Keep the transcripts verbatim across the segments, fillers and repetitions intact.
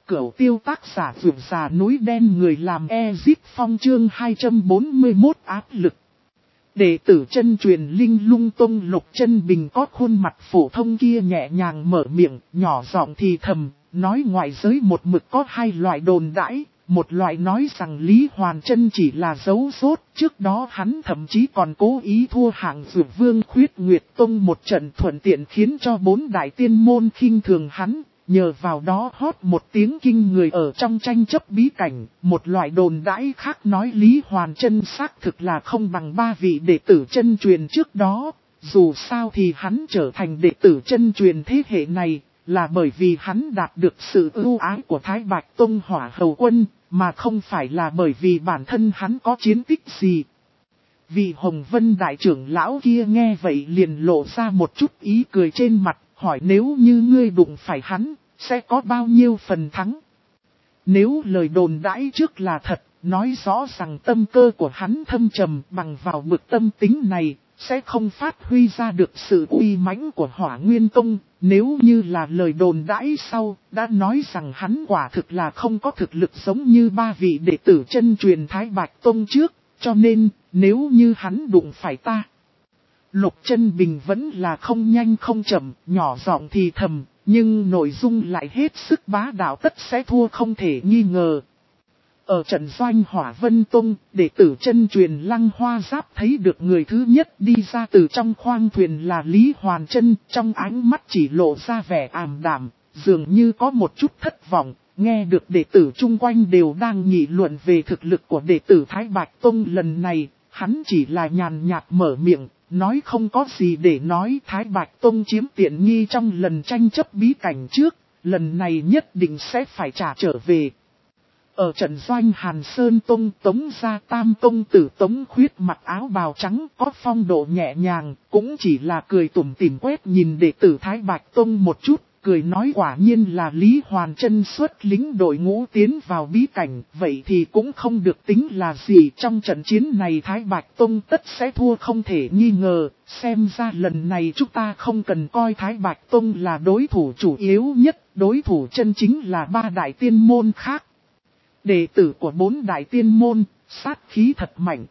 Cửu Tiêu tác giả vượt già núi đen người làm Ezip Phong chương hai trăm bốn mươi mốt áp lực. Đệ tử chân truyền Linh Lung Tông Lục Chân Bình có khuôn mặt phổ thông kia nhẹ nhàng mở miệng, nhỏ giọng thì thầm, nói ngoại giới một mực có hai loại đồn đãi. Một loại nói rằng Lý Hoàn Chân chỉ là dấu rốt, trước đó hắn thậm chí còn cố ý thua hạng Dược Vương Khuyết Nguyệt Tông một trận thuận tiện khiến cho bốn đại tiên môn khinh thường hắn, nhờ vào đó hót một tiếng kinh người ở trong tranh chấp bí cảnh. Một loại đồn đãi khác nói Lý Hoàn Chân xác thực là không bằng ba vị đệ tử chân truyền trước đó, dù sao thì hắn trở thành đệ tử chân truyền thế hệ này, là bởi vì hắn đạt được sự ưu ái của Thái Bạch Tông Hỏa Hầu Quân, mà không phải là bởi vì bản thân hắn có chiến tích gì. Vị Hồng Vân đại trưởng lão kia nghe vậy liền lộ ra một chút ý cười trên mặt, hỏi nếu như ngươi đụng phải hắn, sẽ có bao nhiêu phần thắng? Nếu lời đồn đãi trước là thật, nói rõ rằng tâm cơ của hắn thâm trầm, bằng vào bực tâm tính này, sẽ không phát huy ra được sự uy mãnh của Hỏa Nguyên Tông. Nếu như là lời đồn đãi sau, đã nói rằng hắn quả thực là không có thực lực giống như ba vị đệ tử chân truyền Thái Bạch Tông trước, cho nên, nếu như hắn đụng phải ta. Lục Chân Bình vẫn là không nhanh không chậm, nhỏ giọng thì thầm, nhưng nội dung lại hết sức bá đạo, tất sẽ thua không thể nghi ngờ. Ở trận doanh Hỏa Vân Tông, đệ tử chân truyền Lăng Hoa Giáp thấy được người thứ nhất đi ra từ trong khoang thuyền là Lý Hoàn Chân, trong ánh mắt chỉ lộ ra vẻ ảm đạm, dường như có một chút thất vọng. Nghe được đệ tử chung quanh đều đang nghị luận về thực lực của đệ tử Thái Bạch Tông lần này, hắn chỉ là nhàn nhạt mở miệng, nói không có gì để nói. Thái Bạch Tông chiếm tiện nghi trong lần tranh chấp bí cảnh trước, lần này nhất định sẽ phải trả trở về. Ở trận doanh Hàn Sơn Tông, Tống gia Tam Tông tử Tống Khuyết mặc áo bào trắng có phong độ nhẹ nhàng, cũng chỉ là cười tủm tỉm quét nhìn đệ tử Thái Bạch Tông một chút, cười nói quả nhiên là Lý Hoàn Chân xuất lính đội ngũ tiến vào bí cảnh, vậy thì cũng không được tính là gì. Trong trận chiến này Thái Bạch Tông tất sẽ thua không thể nghi ngờ, xem ra lần này chúng ta không cần coi Thái Bạch Tông là đối thủ chủ yếu nhất, đối thủ chân chính là ba đại tiên môn khác. Đệ tử của bốn đại tiên môn, sát khí thật mạnh.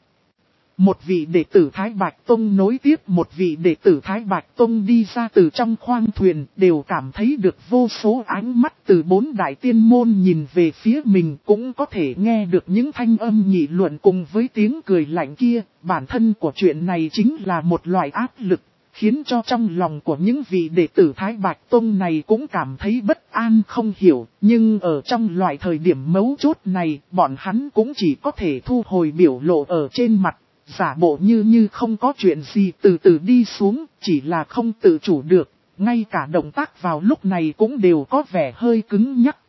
Một vị đệ tử Thái Bạch Tông nối tiếp một vị đệ tử Thái Bạch Tông đi ra từ trong khoang thuyền, đều cảm thấy được vô số ánh mắt từ bốn đại tiên môn nhìn về phía mình, cũng có thể nghe được những thanh âm nghị luận cùng với tiếng cười lạnh kia. Bản thân của chuyện này chính là một loại áp lực, khiến cho trong lòng của những vị đệ tử Thái Bạch Tông này cũng cảm thấy bất an không hiểu. Nhưng ở trong loại thời điểm mấu chốt này, bọn hắn cũng chỉ có thể thu hồi biểu lộ ở trên mặt, giả bộ như như không có chuyện gì, từ từ đi xuống, chỉ là không tự chủ được, ngay cả động tác vào lúc này cũng đều có vẻ hơi cứng nhắc.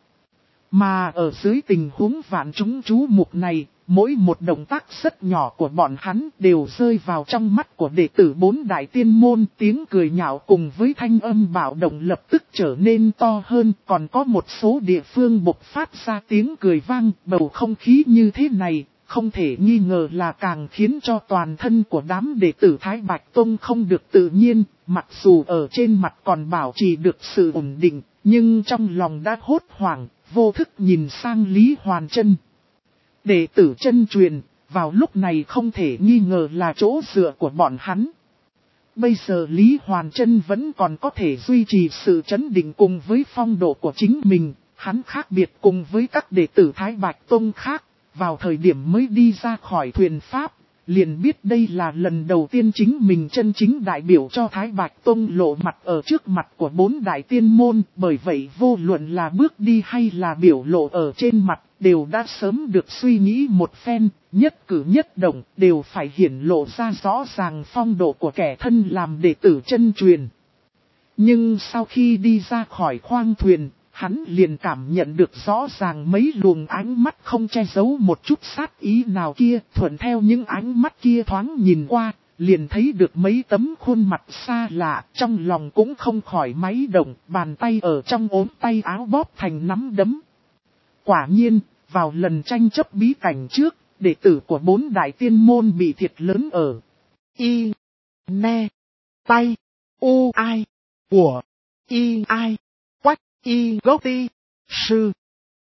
Mà ở dưới tình huống vạn chúng chú mục này, mỗi một động tác rất nhỏ của bọn hắn đều rơi vào trong mắt của đệ tử bốn đại tiên môn. Tiếng cười nhạo cùng với thanh âm bạo động lập tức trở nên to hơn, còn có một số địa phương bộc phát ra tiếng cười vang. Bầu không khí như thế này, không thể nghi ngờ là càng khiến cho toàn thân của đám đệ tử Thái Bạch Tông không được tự nhiên, mặc dù ở trên mặt còn bảo trì được sự ổn định, nhưng trong lòng đã hốt hoảng, vô thức nhìn sang Lý Hoàn Chân. Đệ tử chân truyền, vào lúc này không thể nghi ngờ là chỗ dựa của bọn hắn. Bây giờ Lý Hoàn Chân vẫn còn có thể duy trì sự trấn định cùng với phong độ của chính mình, hắn khác biệt cùng với các đệ tử Thái Bạch Tông khác. Vào thời điểm mới đi ra khỏi thuyền Pháp, liền biết đây là lần đầu tiên chính mình chân chính đại biểu cho Thái Bạch Tông lộ mặt ở trước mặt của bốn đại tiên môn. Bởi vậy vô luận là bước đi hay là biểu lộ ở trên mặt, đều đã sớm được suy nghĩ một phen, nhất cử nhất động đều phải hiển lộ ra rõ ràng phong độ của kẻ thân làm đệ tử chân truyền. Nhưng sau khi đi ra khỏi khoang thuyền, hắn liền cảm nhận được rõ ràng mấy luồng ánh mắt không che giấu một chút sát ý nào kia, thuận theo những ánh mắt kia thoáng nhìn qua, liền thấy được mấy tấm khuôn mặt xa lạ, trong lòng cũng không khỏi máy động, bàn tay ở trong ốm tay áo bóp thành nắm đấm. Quả nhiên, vào lần tranh chấp bí cảnh trước, đệ tử của bốn đại tiên môn bị thiệt lớn ở Y, Ne, Tay, U Ai, Của, Y Ai, Quách, Y Gốc Ti, Sư.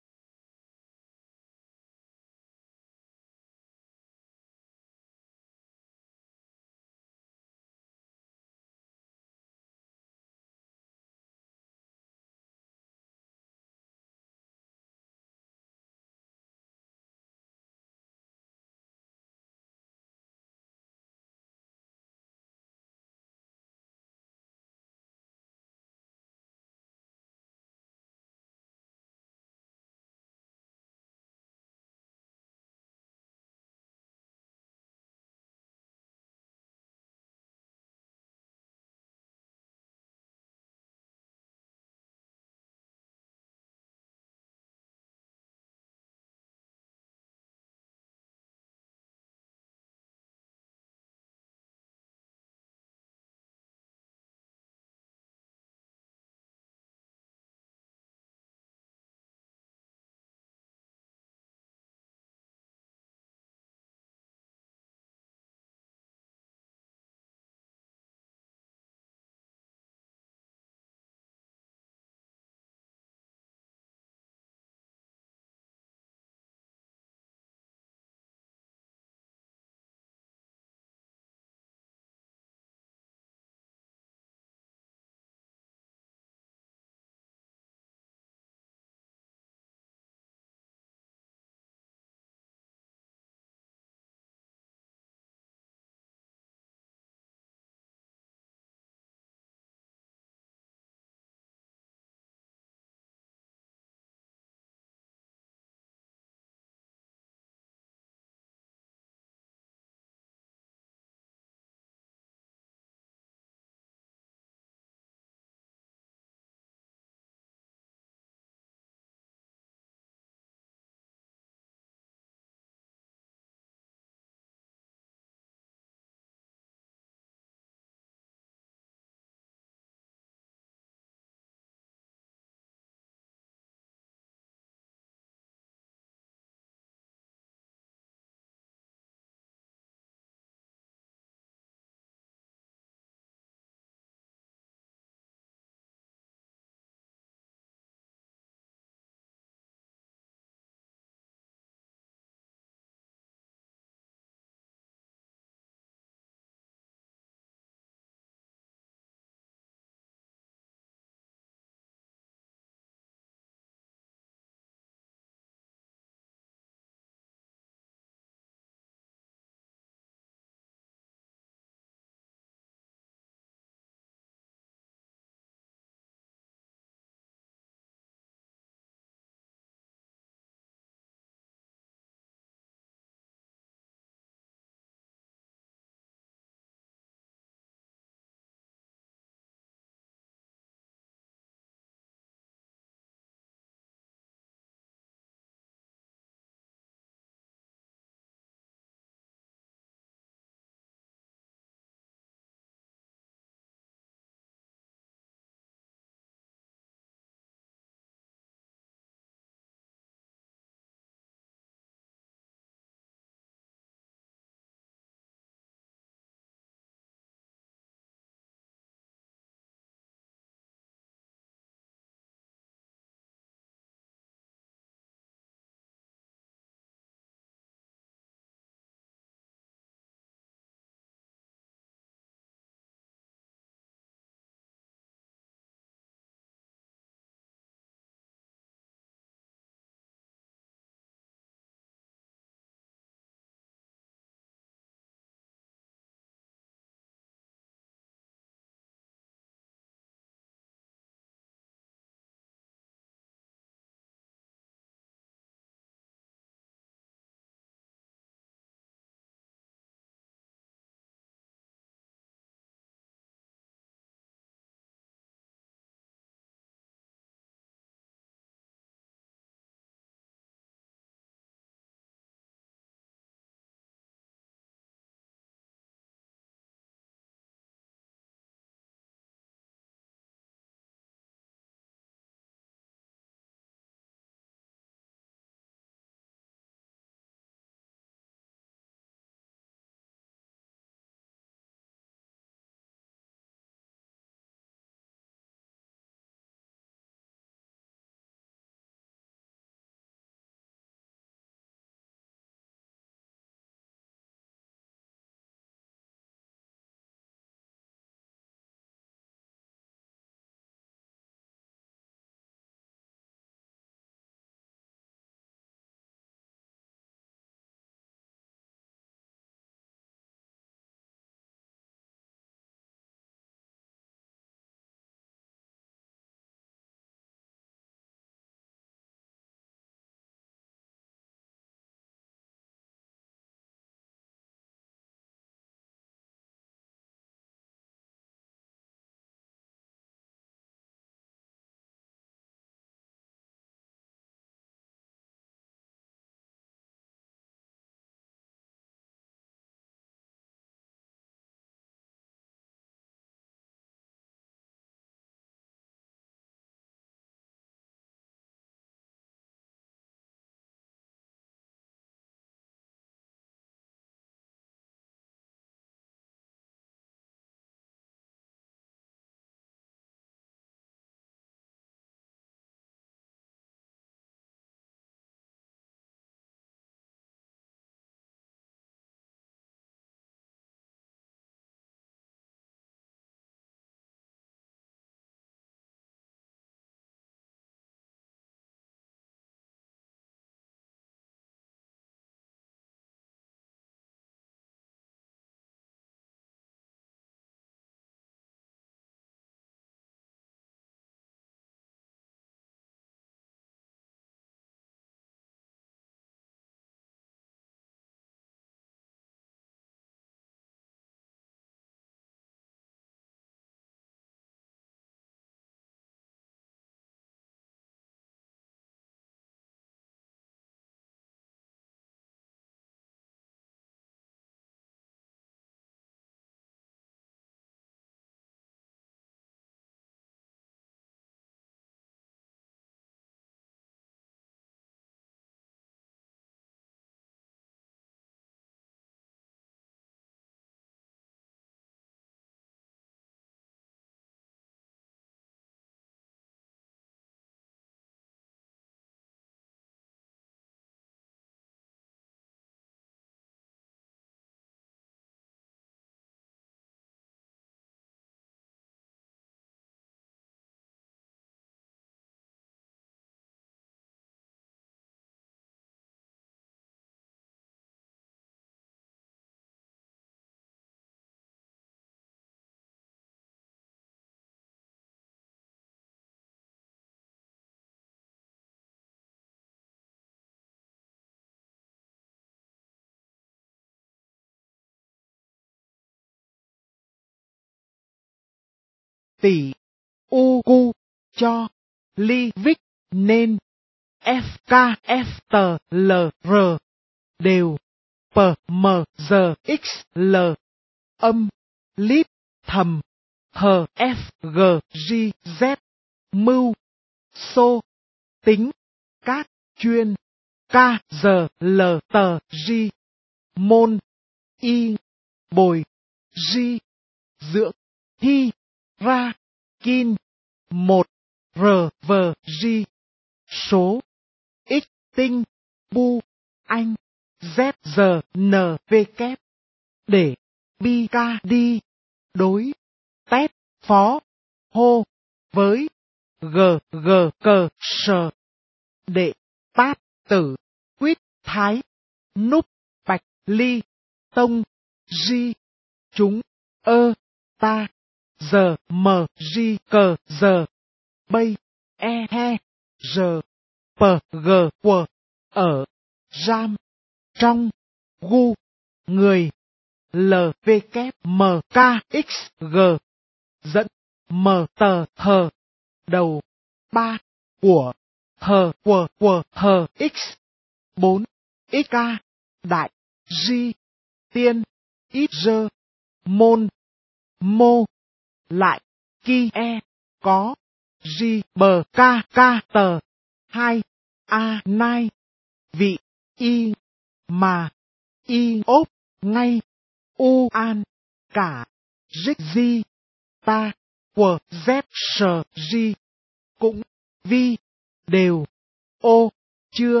tỷ, u cu, cho, ly vích, nên, ép ca, ép tờ, lờ, rờ, đều, p, m, giờ, x, l, âm, lít, thầm, hờ, f, g, g, z, mưu, xô, tính, các, chuyên, ca, giờ, l, tờ, g, môn, y, bồi, g, dưỡng, thi, ra, kin, một, r, v, g, số, x, tinh, bu, anh, z, giờ, n, v, kép, để, bi, ca, đi, đối, tép, phó, hô, với, g, g, cờ, sờ, đệ, tát, tử, quýt, thái, núp, bạch, ly, tông, di, chúng, ơ, ta, giờ, mờ, di, cờ, giờ, bây, e, he, giờ, p, g, quờ, ở, giam, trong, gu, người, l, v, kép, m, k, x, g, dẫn, m, tờ, hờ, đầu, ba, của, hờ, quờ, quờ, hờ, x, bốn, xk, đại, g, tiên, ít dơ, môn, mô, lại, ki, e, có, g, bờ, ca, ca, tờ, hai, a, nai, vị, y, mà, y, ốp, ngay, u, an, cả, dích, di, ta, quờ, z, sờ, di, cũng, vi, đều, ô, chưa,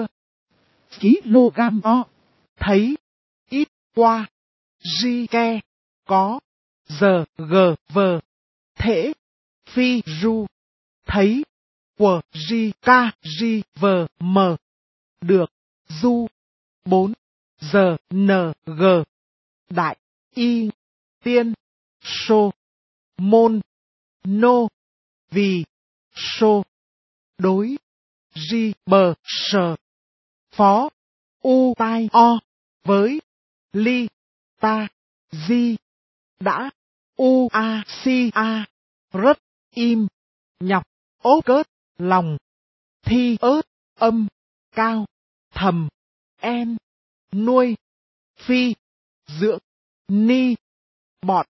kg o, thấy, ít, qua, di, ke, có, giờ, g, vờ, thể, phi, ru, thấy, quờ, di, ca, di, vờ, mờ, được, du, bốn, giờ, n, g, đại, y, tiên, sô, môn, nô, vì, sô, đối, di, bờ, sờ, phó, u, tai, o, với, ly, ta, di, đã, u, a, si, a, rất, im, nhọc, ố cớt, lòng, thi, ớt, âm, cao, thầm, en, nuôi, phi, dưỡng, ni, bọt.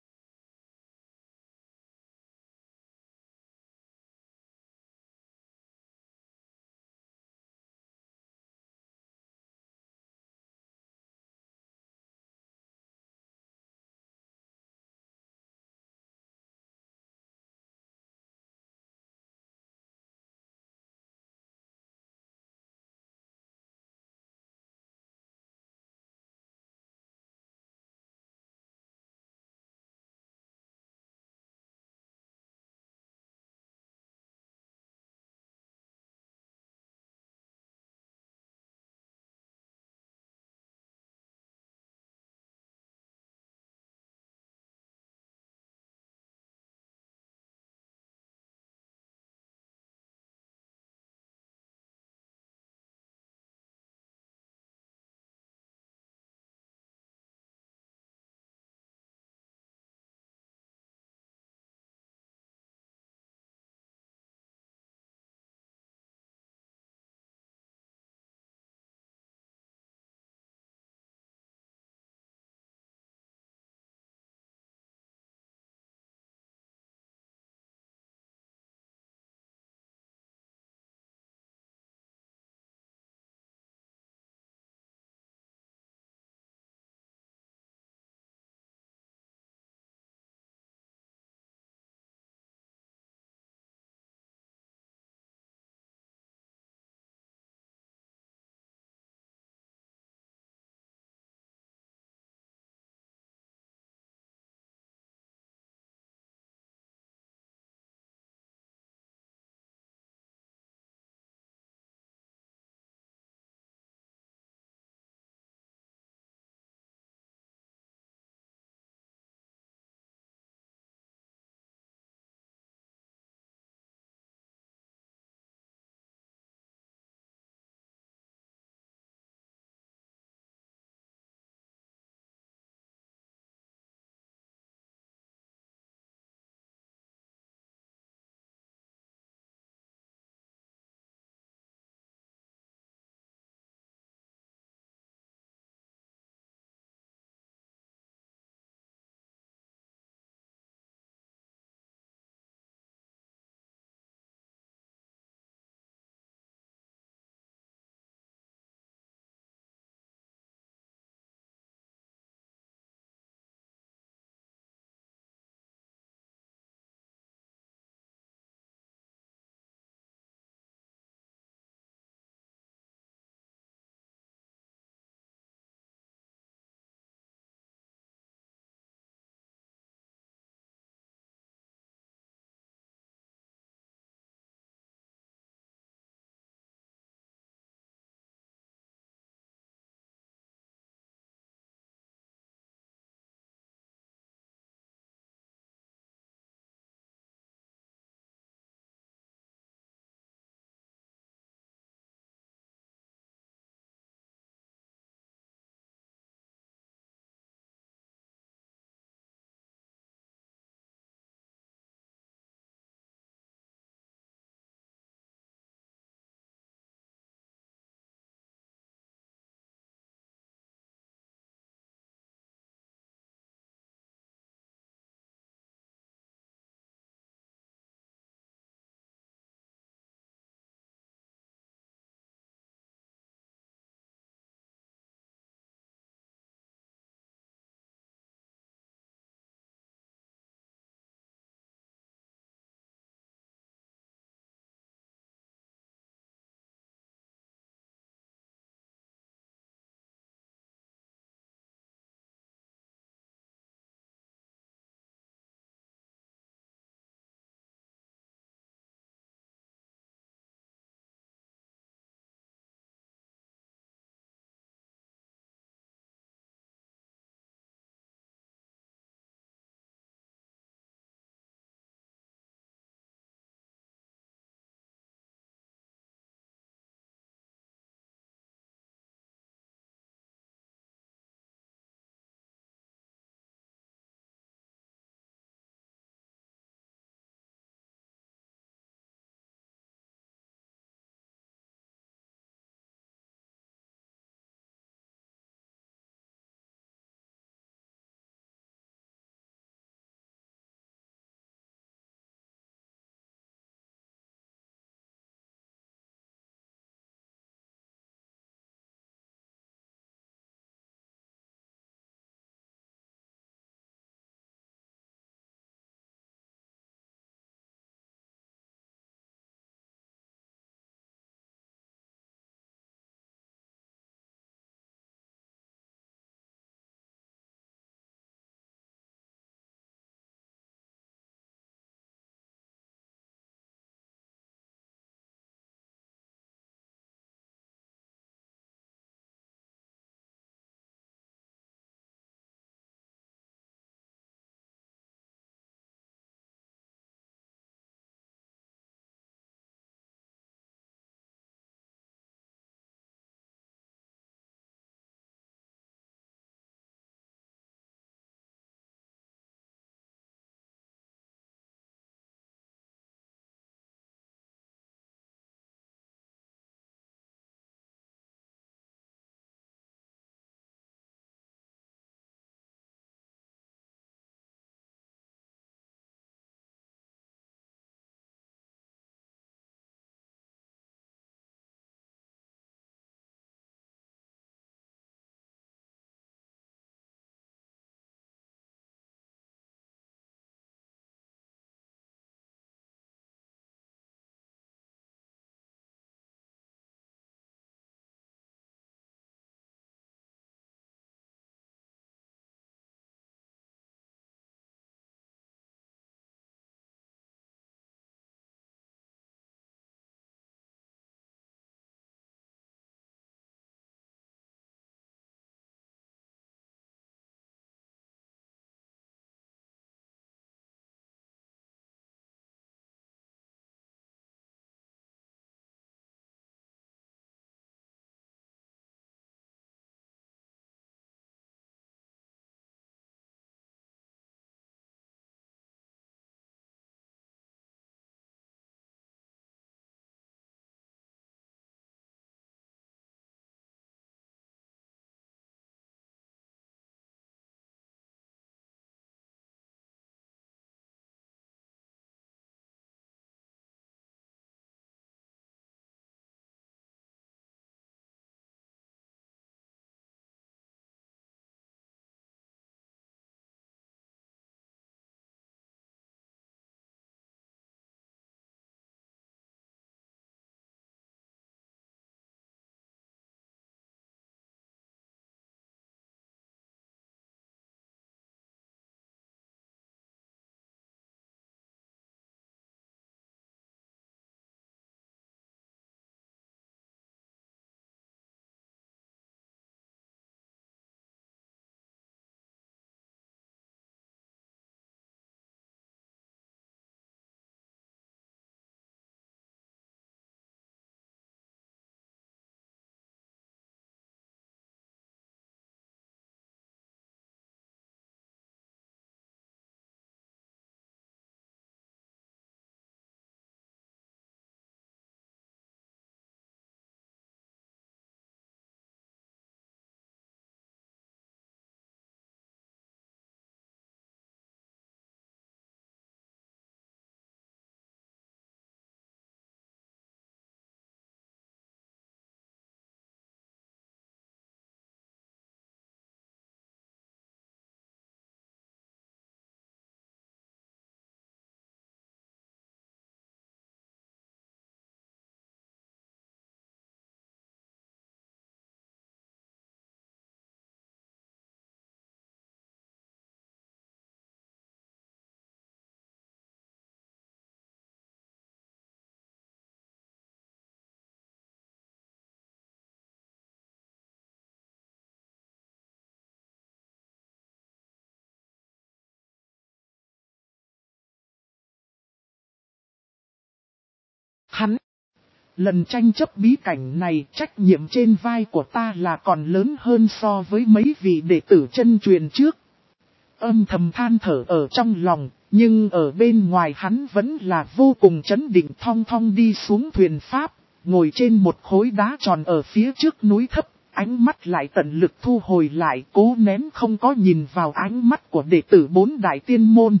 hắn. Lần tranh chấp bí cảnh này, trách nhiệm trên vai của ta là còn lớn hơn so với mấy vị đệ tử chân truyền trước. Âm thầm than thở ở trong lòng, nhưng ở bên ngoài hắn vẫn là vô cùng chấn định, thong thong đi xuống thuyền pháp, ngồi trên một khối đá tròn ở phía trước núi thấp, ánh mắt lại tận lực thu hồi lại, cố nén không có nhìn vào ánh mắt của đệ tử bốn đại tiên môn.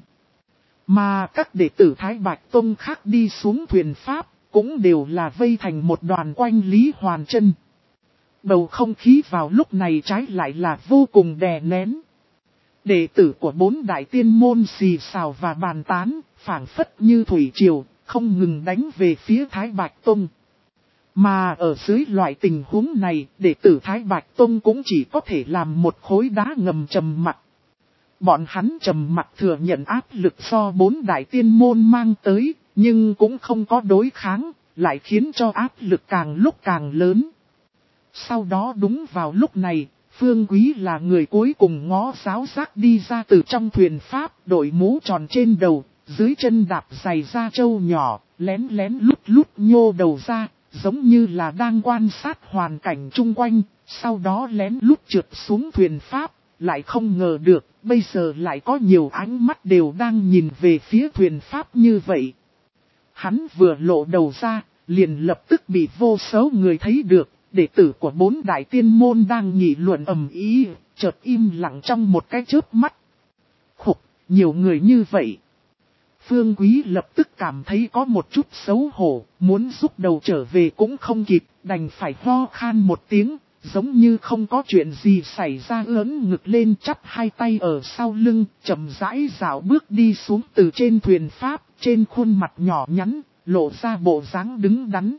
Mà các đệ tử Thái Bạch Tông khác đi xuống thuyền pháp, cũng đều là vây thành một đoàn quanh Lý Hoàn Chân. Bầu không khí vào lúc này trái lại là vô cùng đè nén. Đệ tử của bốn đại tiên môn xì xào và bàn tán, phảng phất như thủy triều, không ngừng đánh về phía Thái Bạch Tông. Mà ở dưới loại tình huống này, đệ tử Thái Bạch Tông cũng chỉ có thể làm một khối đá ngầm trầm mặc. Bọn hắn trầm mặc thừa nhận áp lực do bốn đại tiên môn mang tới, nhưng cũng không có đối kháng, lại khiến cho áp lực càng lúc càng lớn. Sau đó đúng vào lúc này, Phương Quý là người cuối cùng ngó giáo giác đi ra từ trong thuyền pháp, đội mũ tròn trên đầu, dưới chân đạp giày da trâu nhỏ, lén lén lút lút nhô đầu ra, giống như là đang quan sát hoàn cảnh chung quanh, sau đó lén lút trượt xuống thuyền pháp, lại không ngờ được, bây giờ lại có nhiều ánh mắt đều đang nhìn về phía thuyền pháp như vậy. Hắn vừa lộ đầu ra, liền lập tức bị vô số người thấy được. Đệ tử của bốn đại tiên môn đang nghị luận ầm ĩ, chợt im lặng trong một cái chớp mắt. Khục, nhiều người như vậy. Phương Quý lập tức cảm thấy có một chút xấu hổ, muốn rút đầu trở về cũng không kịp, đành phải ho khan một tiếng, giống như không có chuyện gì xảy ra, ưỡn ngực lên chắp hai tay ở sau lưng, chậm rãi dạo bước đi xuống từ trên thuyền pháp, trên khuôn mặt nhỏ nhắn, lộ ra bộ dáng đứng đắn.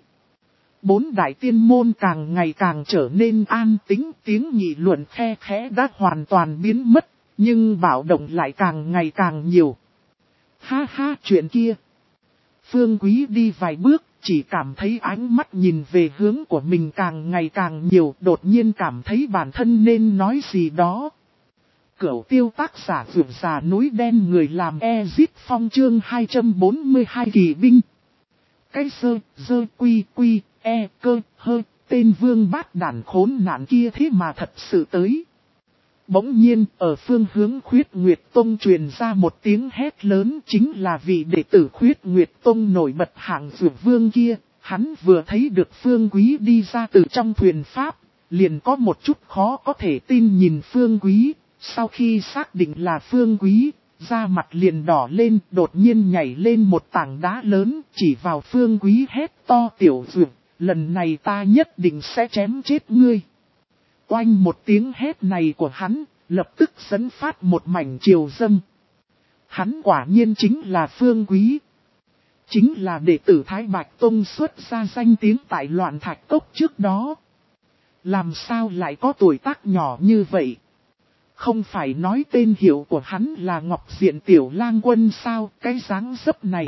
Bốn đại tiên môn càng ngày càng trở nên an tĩnh, tiếng nghị luận khe khẽ đã hoàn toàn biến mất, nhưng bạo động lại càng ngày càng nhiều. Ha ha, chuyện kia. Phương Quý đi vài bước, chỉ cảm thấy ánh mắt nhìn về hướng của mình càng ngày càng nhiều, đột nhiên cảm thấy bản thân nên nói gì đó. Cửu Tiêu tác giả vượt già núi đen, người làm Ezit Phong chương hai trăm bốn mươi hai kỳ binh. Cái sơ, dơ quy quy, e cơ, hơ, tên vương bát đản khốn nạn kia thế mà thật sự tới. Bỗng nhiên, ở phương hướng Khuyết Nguyệt Tông truyền ra một tiếng hét lớn, chính là vị đệ tử Khuyết Nguyệt Tông nổi bật hạng dược vương kia. Hắn vừa thấy được Phương Quý đi ra từ trong thuyền pháp, liền có một chút khó có thể tin nhìn Phương Quý. Sau khi xác định là Phương Quý, da mặt liền đỏ lên, đột nhiên nhảy lên một tảng đá lớn, chỉ vào Phương Quý hét to: tiểu dược, lần này ta nhất định sẽ chém chết ngươi. Oanh, một tiếng hét này của hắn, lập tức dẫn phát một mảnh triều dâng. Hắn quả nhiên chính là Phương Quý. Chính là đệ tử Thái Bạch Tông xuất ra danh tiếng tại Loạn Thạch Cốc trước đó. Làm sao lại có tuổi tác nhỏ như vậy? Không phải nói tên hiệu của hắn là Ngọc Diện Tiểu Lang Quân sao, cái dáng dấp này.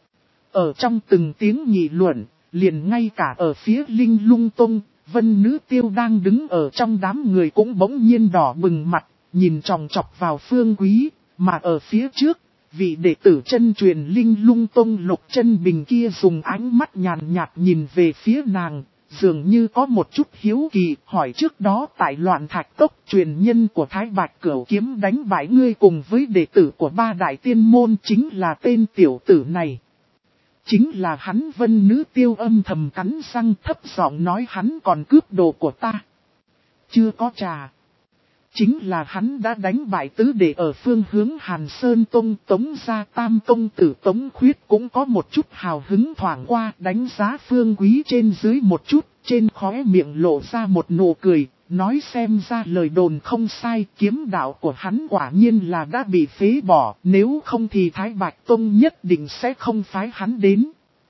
Ở trong từng tiếng nghị luận, liền ngay cả ở phía Linh Lung Tông, Vân Nữ Tiêu đang đứng ở trong đám người cũng bỗng nhiên đỏ bừng mặt, nhìn chòng chọc vào Phương Quý, mà ở phía trước, vị đệ tử chân truyền Linh Lung Tông Lục Chân Bình kia dùng ánh mắt nhàn nhạt nhìn về phía nàng, dường như có một chút hiếu kỳ, hỏi trước đó tại Loạn Thạch Cốc truyền nhân của Thái Bạch Cửu Kiếm đánh bại ngươi cùng với đệ tử của ba đại tiên môn chính là tên tiểu tử này. Chính là hắn. Vân Nữ Tiêu âm thầm cắn răng, thấp giọng nói: hắn còn cướp đồ của ta. Chưa có trà. Chính là hắn đã đánh bại tứ đệ ở phương hướng Hàn Sơn Tông. Tống gia tam công tử Tống Khuyết cũng có một chút hào hứng thoảng qua, đánh giá Phương Quý trên dưới một chút, trên khóe miệng lộ ra một nụ cười, nói xem ra lời đồn không sai, kiếm đạo của hắn quả nhiên là đã bị phế bỏ, nếu không thì Thái Bạch Tông nhất định sẽ không phái hắn đến.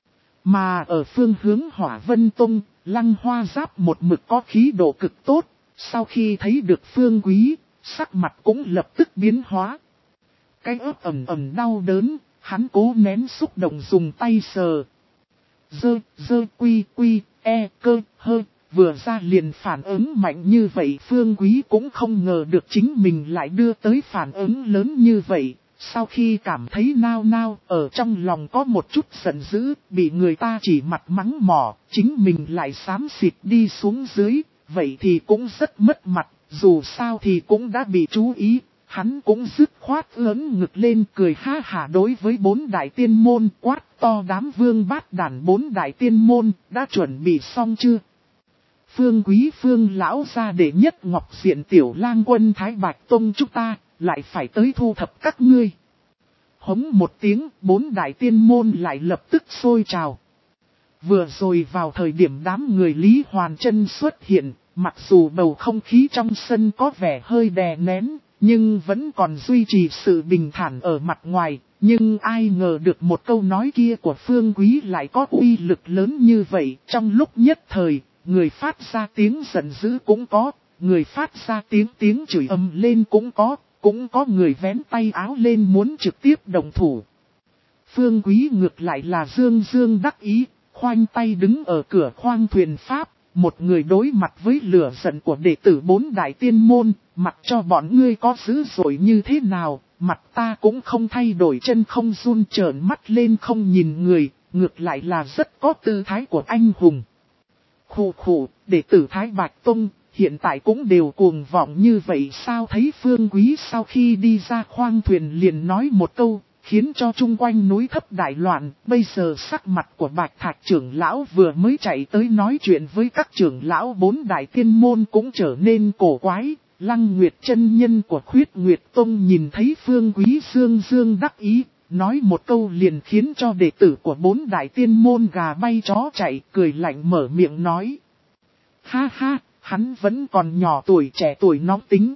Mà ở phương hướng Hỏa Vân Tông, Lăng Hoa Giáp một mực có khí độ cực tốt, sau khi thấy được Phương Quý, sắc mặt cũng lập tức biến hóa. Cái ớt ẩm ẩm đau đớn, hắn cố nén xúc động dùng tay sờ. Dơ, dơ quy quy, e cơ, hơ, vừa ra liền phản ứng mạnh như vậy. Phương Quý cũng không ngờ được chính mình lại đưa tới phản ứng lớn như vậy, sau khi cảm thấy nao nao, ở trong lòng có một chút giận dữ, bị người ta chỉ mặt mắng mỏ, chính mình lại xám xịt đi xuống dưới, vậy thì cũng rất mất mặt, dù sao thì cũng đã bị chú ý. Hắn cũng dứt khoát ớn ngực lên cười ha hả đối với bốn đại tiên môn, quát to đám vương bát đàn bốn đại tiên môn, đã chuẩn bị xong chưa? Phương Quý Phương lão gia đệ nhất ngọc diện tiểu lang quân Thái Bạch Tông chúng ta, lại phải tới thu thập các ngươi. Hống một tiếng, bốn đại tiên môn lại lập tức sôi trào. Vừa rồi vào thời điểm đám người Lý Hoàn Chân xuất hiện, mặc dù bầu không khí trong sân có vẻ hơi đè nén, nhưng vẫn còn duy trì sự bình thản ở mặt ngoài. Nhưng ai ngờ được một câu nói kia của Phương Quý lại có uy lực lớn như vậy. Trong lúc nhất thời, người phát ra tiếng giận dữ cũng có, người phát ra tiếng tiếng chửi ầm lên cũng có, cũng có người vén tay áo lên muốn trực tiếp động thủ. Phương Quý ngược lại là dương dương đắc ý, khoanh tay đứng ở cửa khoang thuyền Pháp. Một người đối mặt với lửa giận của đệ tử bốn đại tiên môn, mặc cho bọn ngươi có dữ dội như thế nào, mặt ta cũng không thay đổi, chân không run, trợn mắt lên không nhìn người, ngược lại là rất có tư thái của anh hùng. Khủ khủ, đệ tử Thái Bạch Tông, hiện tại cũng đều cuồng vọng như vậy sao? Thấy Phương Quý sau khi đi ra khoang thuyền liền nói một câu, khiến cho chung quanh núi thấp đại loạn. Bây giờ sắc mặt của Bạch Thạch trưởng lão vừa mới chạy tới nói chuyện với các trưởng lão bốn đại tiên môn cũng trở nên cổ quái. Lăng Nguyệt chân nhân của Khuyết Nguyệt Tông nhìn thấy Phương Quý dương dương đắc ý, nói một câu liền khiến cho đệ tử của bốn đại tiên môn gà bay chó chạy, cười lạnh mở miệng nói. Ha ha, hắn vẫn còn nhỏ tuổi, trẻ tuổi nóng tính.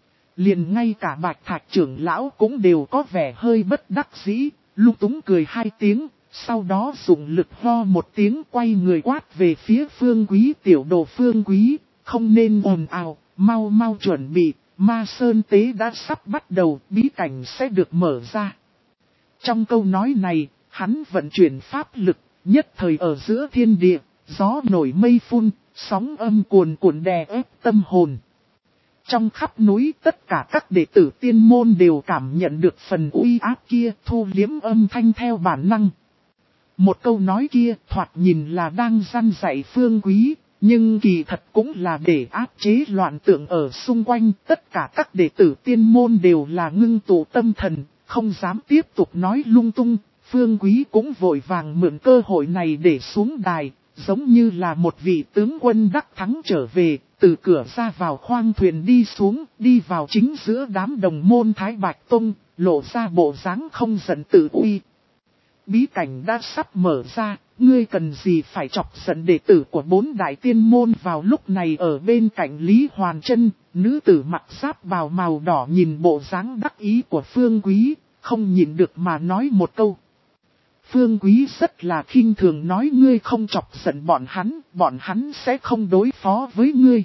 Liền ngay cả Bạch Thạch trưởng lão cũng đều có vẻ hơi bất đắc dĩ, lung túng cười hai tiếng, sau đó dùng lực ho một tiếng quay người quát về phía Phương Quý. Tiểu đồ Phương Quý, không nên ồn ào, mau mau chuẩn bị, ma sơn tế đã sắp bắt đầu, bí cảnh sẽ được mở ra. Trong câu nói này, hắn vận chuyển pháp lực, nhất thời ở giữa thiên địa, gió nổi mây phun, sóng âm cuồn cuộn đè ép tâm hồn. Trong khắp núi tất cả các đệ tử tiên môn đều cảm nhận được phần uy áp kia, thu liếm âm thanh theo bản năng. Một câu nói kia thoạt nhìn là đang răn dạy Phương Quý, nhưng kỳ thật cũng là để áp chế loạn tượng ở xung quanh. Tất cả các đệ tử tiên môn đều là ngưng tụ tâm thần, không dám tiếp tục nói lung tung. Phương Quý cũng vội vàng mượn cơ hội này để xuống đài, giống như là một vị tướng quân đắc thắng trở về, từ cửa ra vào khoang thuyền đi xuống, đi vào chính giữa đám đồng môn Thái Bạch Tông, lộ ra bộ dáng không giận tự uy. Bí cảnh đã sắp mở ra, ngươi cần gì phải chọc giận đệ tử của bốn đại tiên môn? Vào lúc này ở bên cạnh Lý Hoàn Chân, nữ tử mặc giáp bào màu đỏ nhìn bộ dáng đắc ý của Phương Quý, không nhịn được mà nói một câu. Phương Quý rất là khinh thường nói, ngươi không chọc giận bọn hắn, bọn hắn sẽ không đối phó với ngươi.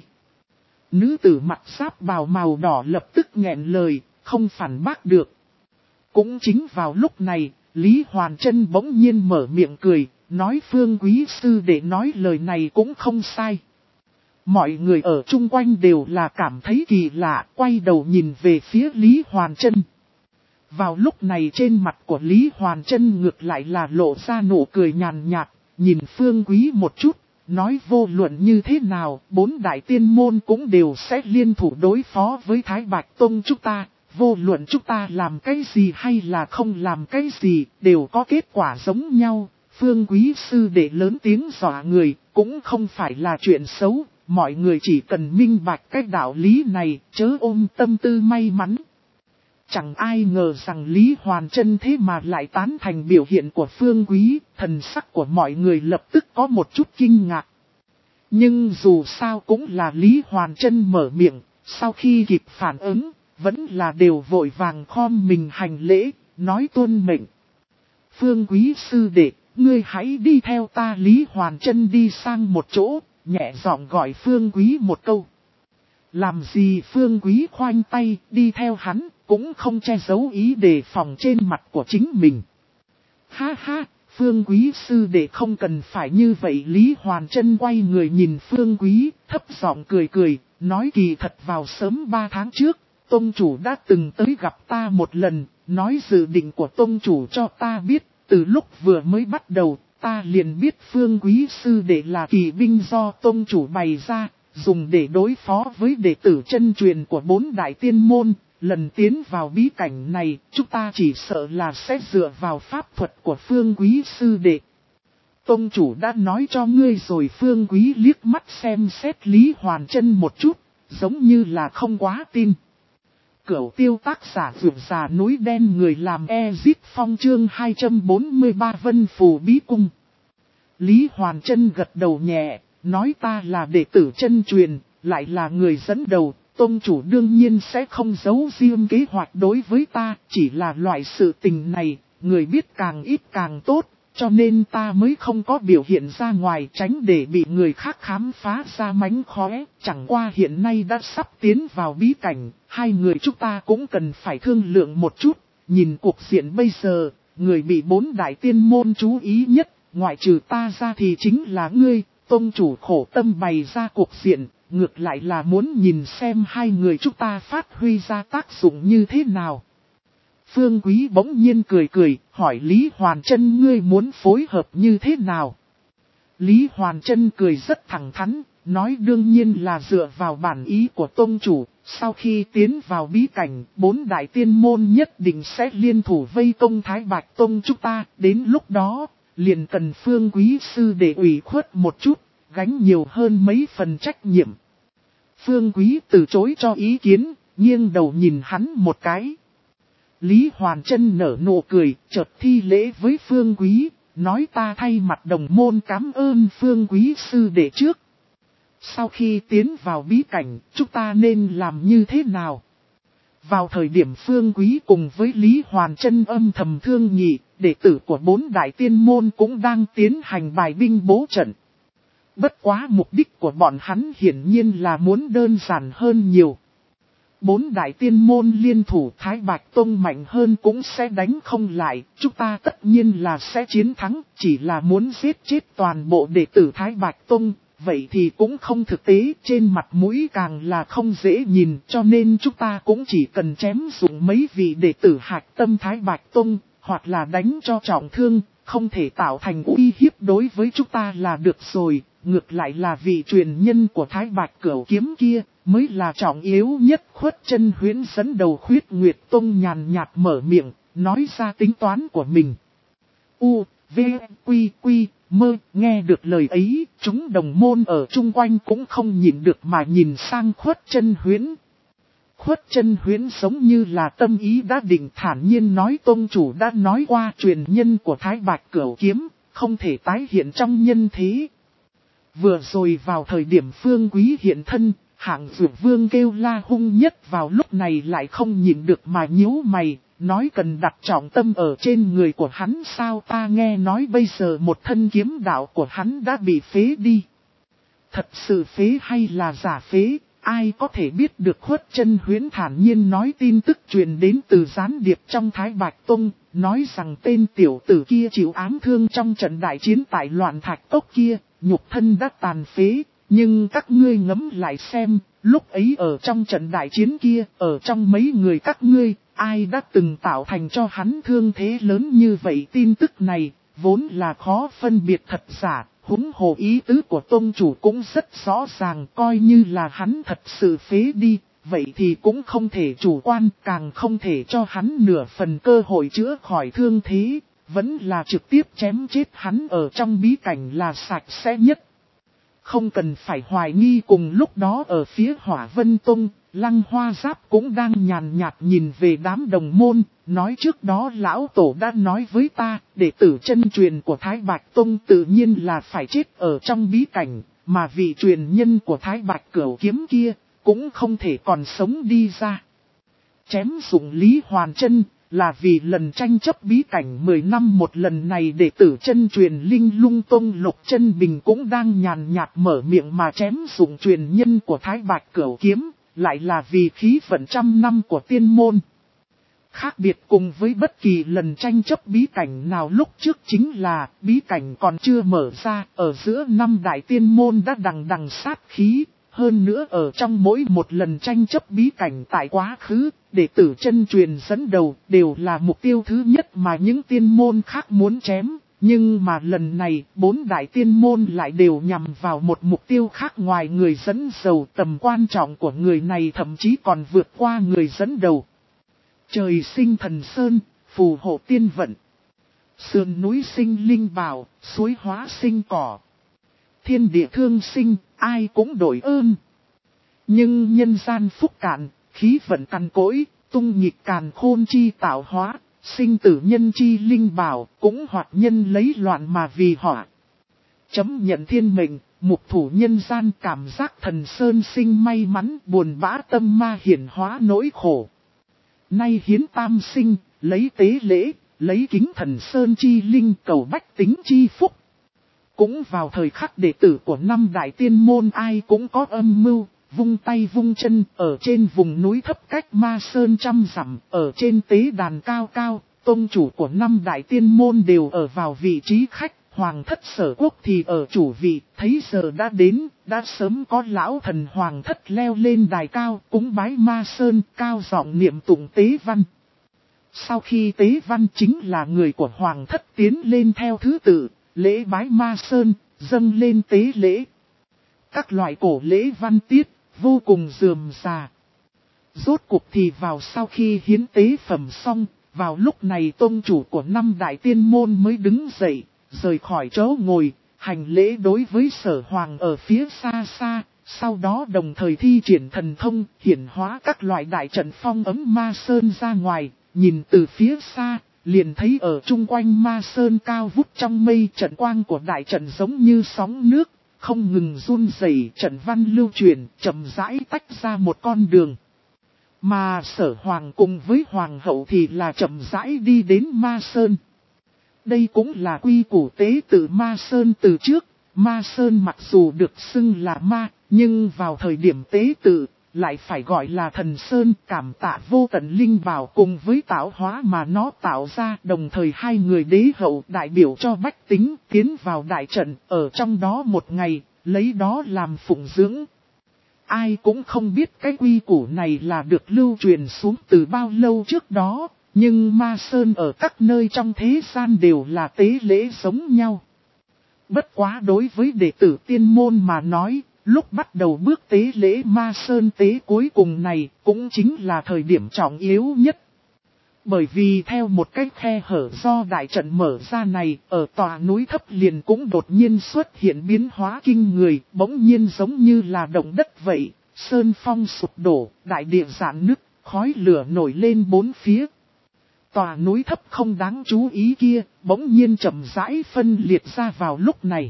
Nữ tử mặc giáp bào màu đỏ lập tức nghẹn lời, không phản bác được. Cũng chính vào lúc này, Lý Hoàn Chân bỗng nhiên mở miệng cười, nói Phương Quý sư đệ nói lời này cũng không sai. Mọi người ở chung quanh đều là cảm thấy kỳ lạ, quay đầu nhìn về phía Lý Hoàn Chân. Vào lúc này trên mặt của Lý Hoàn Chân ngược lại là lộ ra nụ cười nhàn nhạt, nhìn Phương Quý một chút, nói vô luận như thế nào, bốn đại tiên môn cũng đều sẽ liên thủ đối phó với Thái Bạch Tông chúng ta. Vô luận chúng ta làm cái gì hay là không làm cái gì, đều có kết quả giống nhau. Phương Quý sư đệ lớn tiếng dọa người, cũng không phải là chuyện xấu. Mọi người chỉ cần minh bạch cái đạo lý này, chớ ôm tâm tư may mắn. Chẳng ai ngờ rằng Lý Hoàn Chân thế mà lại tán thành biểu hiện của Phương Quý, thần sắc của mọi người lập tức có một chút kinh ngạc. Nhưng dù sao cũng là Lý Hoàn Chân mở miệng, sau khi kịp phản ứng, vẫn là đều vội vàng khom mình hành lễ, nói tuân mệnh. Phương Quý sư đệ, ngươi hãy đi theo ta. Lý Hoàn Chân đi sang một chỗ, nhẹ giọng gọi Phương Quý một câu. Làm gì? Phương Quý khoanh tay, đi theo hắn, cũng không che giấu ý đề phòng trên mặt của chính mình. Ha ha, Phương Quý sư đệ không cần phải như vậy. Lý Hoàn Chân quay người nhìn Phương Quý, thấp giọng cười cười, nói kỳ thật vào sớm ba tháng trước, Tông chủ đã từng tới gặp ta một lần, nói dự định của tông chủ cho ta biết, từ lúc vừa mới bắt đầu, ta liền biết Phương Quý Sư Đệ là kỳ binh do tông chủ bày ra, dùng để đối phó với đệ tử chân truyền của bốn đại tiên môn. Lần tiến vào bí cảnh này, chúng ta chỉ sợ là sẽ dựa vào pháp thuật của Phương Quý Sư Đệ. Tông chủ đã nói cho ngươi rồi. Phương Quý liếc mắt xem xét Lý Hoàn Chân một chút, giống như là không quá tin. Cửu Tiêu tác giả vượt già núi đen, người làm Ezip Phong chương hai trăm bốn mươi ba Vân Phù Bí Cung. Lý Hoàn Chân gật đầu nhẹ, nói ta là đệ tử chân truyền, lại là người dẫn đầu. Tông chủ đương nhiên sẽ không giấu riêng kế hoạch đối với ta, chỉ là loại sự tình này, người biết càng ít càng tốt, cho nên ta mới không có biểu hiện ra ngoài, tránh để bị người khác khám phá ra mánh khóe. Chẳng qua hiện nay đã sắp tiến vào bí cảnh, hai người chúng ta cũng cần phải thương lượng một chút. Nhìn cuộc diện bây giờ, người bị bốn đại tiên môn chú ý nhất, ngoại trừ ta ra thì chính là ngươi. Tông chủ khổ tâm bày ra cuộc diện, ngược lại là muốn nhìn xem hai người chúng ta phát huy ra tác dụng như thế nào. Phương Quý bỗng nhiên cười cười, hỏi Lý Hoàn Chân ngươi muốn phối hợp như thế nào? Lý Hoàn Chân cười rất thẳng thắn, nói đương nhiên là dựa vào bản ý của tông chủ. Sau khi tiến vào bí cảnh, bốn đại tiên môn nhất định sẽ liên thủ vây công Thái Bạch Tông chúng ta. Đến lúc đó, liền cần Phương Quý Sư để ủy khuất một chút, gánh nhiều hơn mấy phần trách nhiệm. Phương Quý từ chối cho ý kiến, nghiêng đầu nhìn hắn một cái. Lý Hoàn Chân nở nụ cười, chợt thi lễ với Phương Quý, nói ta thay mặt đồng môn cảm ơn Phương Quý Sư đệ trước. Sau khi tiến vào bí cảnh, chúng ta nên làm như thế nào? Vào thời điểm Phương Quý cùng với Lý Hoàn Chân âm thầm thương nghị, đệ tử của bốn đại tiên môn cũng đang tiến hành bài binh bố trận. Bất quá mục đích của bọn hắn hiển nhiên là muốn đơn giản hơn nhiều. Bốn đại tiên môn liên thủ, Thái Bạch Tông mạnh hơn cũng sẽ đánh không lại, chúng ta tất nhiên là sẽ chiến thắng, chỉ là muốn giết chết toàn bộ đệ tử Thái Bạch Tông, vậy thì cũng không thực tế, trên mặt mũi càng là không dễ nhìn, cho nên chúng ta cũng chỉ cần chém dụng mấy vị đệ tử hạch tâm Thái Bạch Tông, hoặc là đánh cho trọng thương, không thể tạo thành uy hiếp đối với chúng ta là được rồi. Ngược lại là vị truyền nhân của Thái Bạch Cửu Kiếm kia, mới là trọng yếu nhất. Khuất Chân Huyễn dẫn đầu Khuyết Nguyệt Tông nhàn nhạt mở miệng, nói ra tính toán của mình. U, V, Quy, Quy, Mơ, nghe được lời ấy, chúng đồng môn ở chung quanh cũng không nhịn được mà nhìn sang Khuất Chân Huyễn. Khuất Chân Huyễn giống như là tâm ý đã định, thản nhiên nói tông chủ đã nói qua truyền nhân của Thái Bạch Cửu Kiếm, không thể tái hiện trong nhân thế. Vừa rồi vào thời điểm Phương Quý hiện thân, hạng dược vương kêu la hung nhất vào lúc này lại không nhịn được mà nhíu mày, nói cần đặt trọng tâm ở trên người của hắn sao. Ta nghe nói bây giờ một thân kiếm đạo của hắn đã bị phế đi. Thật sự phế hay là giả phế, ai có thể biết được. Khuất Chân Huyễn thản nhiên nói tin tức truyền đến từ gián điệp trong Thái Bạch Tông, nói rằng tên tiểu tử kia chịu ám thương trong trận đại chiến tại Loạn Thạch Cốc kia. Nhục thân đã tàn phế, nhưng các ngươi ngẫm lại xem, lúc ấy ở trong trận đại chiến kia, ở trong mấy người các ngươi, ai đã từng tạo thành cho hắn thương thế lớn như vậy. Tin tức này, vốn là khó phân biệt thật giả, huống hồ ý tứ của tông chủ cũng rất rõ ràng, coi như là hắn thật sự phế đi, vậy thì cũng không thể chủ quan, càng không thể cho hắn nửa phần cơ hội chữa khỏi thương thế. Vẫn là trực tiếp chém chết hắn ở trong bí cảnh là sạch sẽ nhất. Không cần phải hoài nghi, cùng lúc đó ở phía Hỏa Vân Tông, Lăng Hoa Giáp cũng đang nhàn nhạt nhìn về đám đồng môn, nói trước đó lão tổ đã nói với ta, đệ tử chân truyền của Thái Bạch Tông tự nhiên là phải chết ở trong bí cảnh, mà vị truyền nhân của Thái Bạch Cửu Kiếm kia, cũng không thể còn sống đi ra. Chém dụng Lý Hoàn Chân là vì lần tranh chấp bí cảnh mười năm một lần này, đệ tử chân truyền Linh Lung Tông Lục Chân Bình cũng đang nhàn nhạt mở miệng mà chém dụng truyền nhân của Thái Bạch Cửu Kiếm, lại là vì khí vận trăm năm của tiên môn. Khác biệt cùng với bất kỳ lần tranh chấp bí cảnh nào lúc trước chính là bí cảnh còn chưa mở ra, ở giữa năm đại tiên môn đã đằng đằng sát khí. Hơn nữa ở trong mỗi một lần tranh chấp bí cảnh tại quá khứ, đệ tử chân truyền dẫn đầu đều là mục tiêu thứ nhất mà những tiên môn khác muốn chém. Nhưng mà lần này, bốn đại tiên môn lại đều nhằm vào một mục tiêu khác ngoài người dẫn đầu. Tầm quan trọng của người này thậm chí còn vượt qua người dẫn đầu. Trời sinh thần sơn, phù hộ tiên vận. Sườn núi sinh linh bảo, suối hóa sinh cỏ. Thiên địa thương sinh, ai cũng đổi ơn. Nhưng nhân gian phúc cạn, khí vận cằn cỗi, tung nhịp càn khôn chi tạo hóa. Sinh tử nhân chi linh bảo, cũng hoặc nhân lấy loạn mà vì họa. Chấm nhận thiên mệnh, mục thủ nhân gian cảm giác thần sơn sinh may mắn, buồn bã tâm ma hiển hóa nỗi khổ. Nay hiến tam sinh, lấy tế lễ, lấy kính thần sơn chi linh cầu bách tính chi phúc. Cũng vào thời khắc đệ tử của năm đại tiên môn ai cũng có âm mưu. Vung tay vung chân, ở trên vùng núi thấp cách Ma Sơn trăm dặm, ở trên tế đàn cao cao, tôn chủ của năm đại tiên môn đều ở vào vị trí khách, hoàng thất Sở Quốc thì ở chủ vị, thấy giờ đã đến, đã sớm có lão thần hoàng thất leo lên đài cao, cúng bái Ma Sơn, cao giọng niệm tụng tế văn. Sau khi tế văn chính là người của hoàng thất tiến lên theo thứ tự, lễ bái Ma Sơn, dâng lên tế lễ. Các loại cổ lễ văn tiết, vô cùng rườm rà. Rốt cuộc thì vào sau khi hiến tế phẩm xong, vào lúc này tôn chủ của năm đại tiên môn mới đứng dậy, rời khỏi chỗ ngồi, hành lễ đối với Sở Hoàng ở phía xa xa, sau đó đồng thời thi triển thần thông, hiển hóa các loại đại trận phong ấm Ma Sơn ra ngoài, nhìn từ phía xa, liền thấy ở chung quanh Ma Sơn cao vút trong mây trận quang của đại trận giống như sóng nước. Không ngừng run rẩy, trận văn lưu truyền, chậm rãi tách ra một con đường. Mà Sở Hoàng cùng với Hoàng hậu thì là chậm rãi đi đến Ma Sơn. Đây cũng là quy củ tế tự Ma Sơn từ trước. Ma Sơn mặc dù được xưng là ma, nhưng vào thời điểm tế tự, lại phải gọi là thần Sơn. Cảm tạ vô tận linh bảo cùng với tạo hóa mà nó tạo ra. Đồng thời hai người đế hậu đại biểu cho bách tính tiến vào đại trận, ở trong đó một ngày, lấy đó làm phụng dưỡng. Ai cũng không biết cái quy củ này là được lưu truyền xuống từ bao lâu trước đó, nhưng Ma Sơn ở các nơi trong thế gian đều là tế lễ giống nhau. Bất quá đối với đệ tử tiên môn mà nói, lúc bắt đầu bước tế lễ Ma Sơn tế cuối cùng này cũng chính là thời điểm trọng yếu nhất. Bởi vì theo một cái khe hở do đại trận mở ra này, ở tòa núi thấp liền cũng đột nhiên xuất hiện biến hóa kinh người, bỗng nhiên giống như là động đất vậy, sơn phong sụp đổ, đại địa rạn nứt, khói lửa nổi lên bốn phía. Tòa núi thấp không đáng chú ý kia, bỗng nhiên chậm rãi phân liệt ra vào lúc này.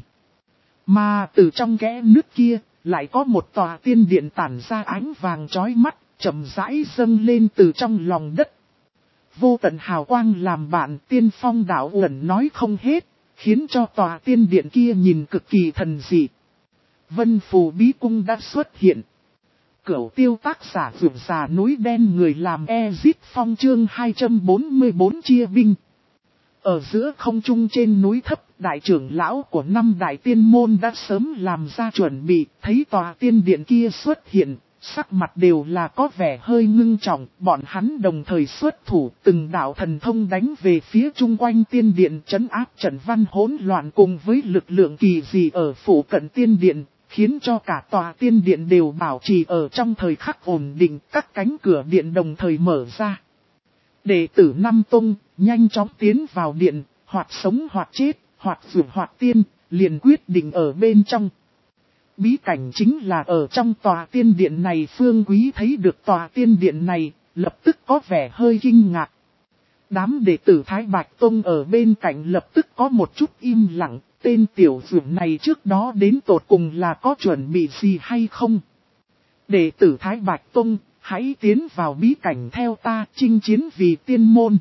Mà từ trong kẽ nước kia, lại có một tòa tiên điện tản ra ánh vàng chói mắt, chậm rãi dâng lên từ trong lòng đất. Vô tận hào quang làm bạn, tiên phong đạo uẩn nói không hết, khiến cho tòa tiên điện kia nhìn cực kỳ thần dị. Vân Phù Bí Cung đã xuất hiện. Cửu Tiêu tác giả vượt già núi đen người làm Ezit Phong chương hai trăm bốn mươi bốn chia binh. Ở giữa không trung trên núi thấp, đại trưởng lão của năm đại tiên môn đã sớm làm ra chuẩn bị, thấy tòa tiên điện kia xuất hiện, sắc mặt đều là có vẻ hơi ngưng trọng, bọn hắn đồng thời xuất thủ, từng đạo thần thông đánh về phía chung quanh tiên điện trấn áp trận văn hỗn loạn cùng với lực lượng kỳ dị ở phủ cận tiên điện, khiến cho cả tòa tiên điện đều bảo trì ở trong thời khắc ổn định, các cánh cửa điện đồng thời mở ra. Đệ tử Năm Tông, nhanh chóng tiến vào điện, hoặc sống hoặc chết, hoặc vượt hoặc tiên, liền quyết định ở bên trong. Bí cảnh chính là ở trong tòa tiên điện này. Phương Quý thấy được tòa tiên điện này, lập tức có vẻ hơi kinh ngạc. Đám đệ tử Thái Bạch Tông ở bên cạnh lập tức có một chút im lặng, tên tiểu dưỡng này trước đó đến tột cùng là có chuẩn bị gì hay không? Đệ tử Thái Bạch Tông, hãy tiến vào bí cảnh theo ta, chinh chiến vì tiên môn.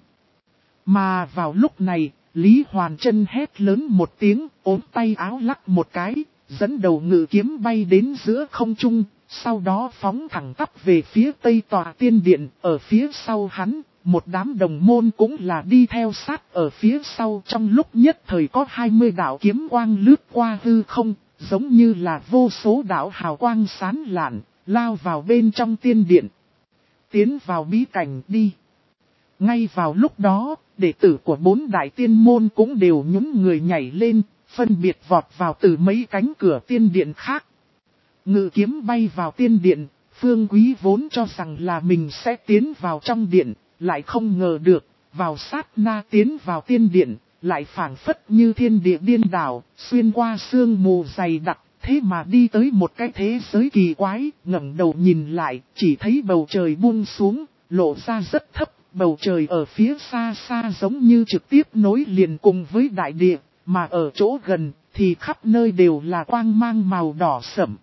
Mà vào lúc này, Lý Hoàn Chân hét lớn một tiếng, ốm tay áo lắc một cái, dẫn đầu ngự kiếm bay đến giữa không trung, sau đó phóng thẳng tắp về phía tây tòa tiên điện, ở phía sau hắn, một đám đồng môn cũng là đi theo sát ở phía sau. Trong lúc nhất thời có hai mươi đạo kiếm quang lướt qua hư không, giống như là vô số đạo hào quang sáng lạn, lao vào bên trong tiên điện. Tiến vào bí cảnh đi. Ngay vào lúc đó, đệ tử của bốn đại tiên môn cũng đều nhún người nhảy lên, phân biệt vọt vào từ mấy cánh cửa tiên điện khác. Ngự kiếm bay vào tiên điện, Phương Quý vốn cho rằng là mình sẽ tiến vào trong điện, lại không ngờ được, vào sát na tiến vào tiên điện, lại phảng phất như thiên địa điên đảo, xuyên qua sương mù dày đặc, thế mà đi tới một cái thế giới kỳ quái, ngẩng đầu nhìn lại, chỉ thấy bầu trời buông xuống, lộ ra rất thấp, bầu trời ở phía xa xa giống như trực tiếp nối liền cùng với đại địa, mà ở chỗ gần thì khắp nơi đều là quang mang màu đỏ sẫm.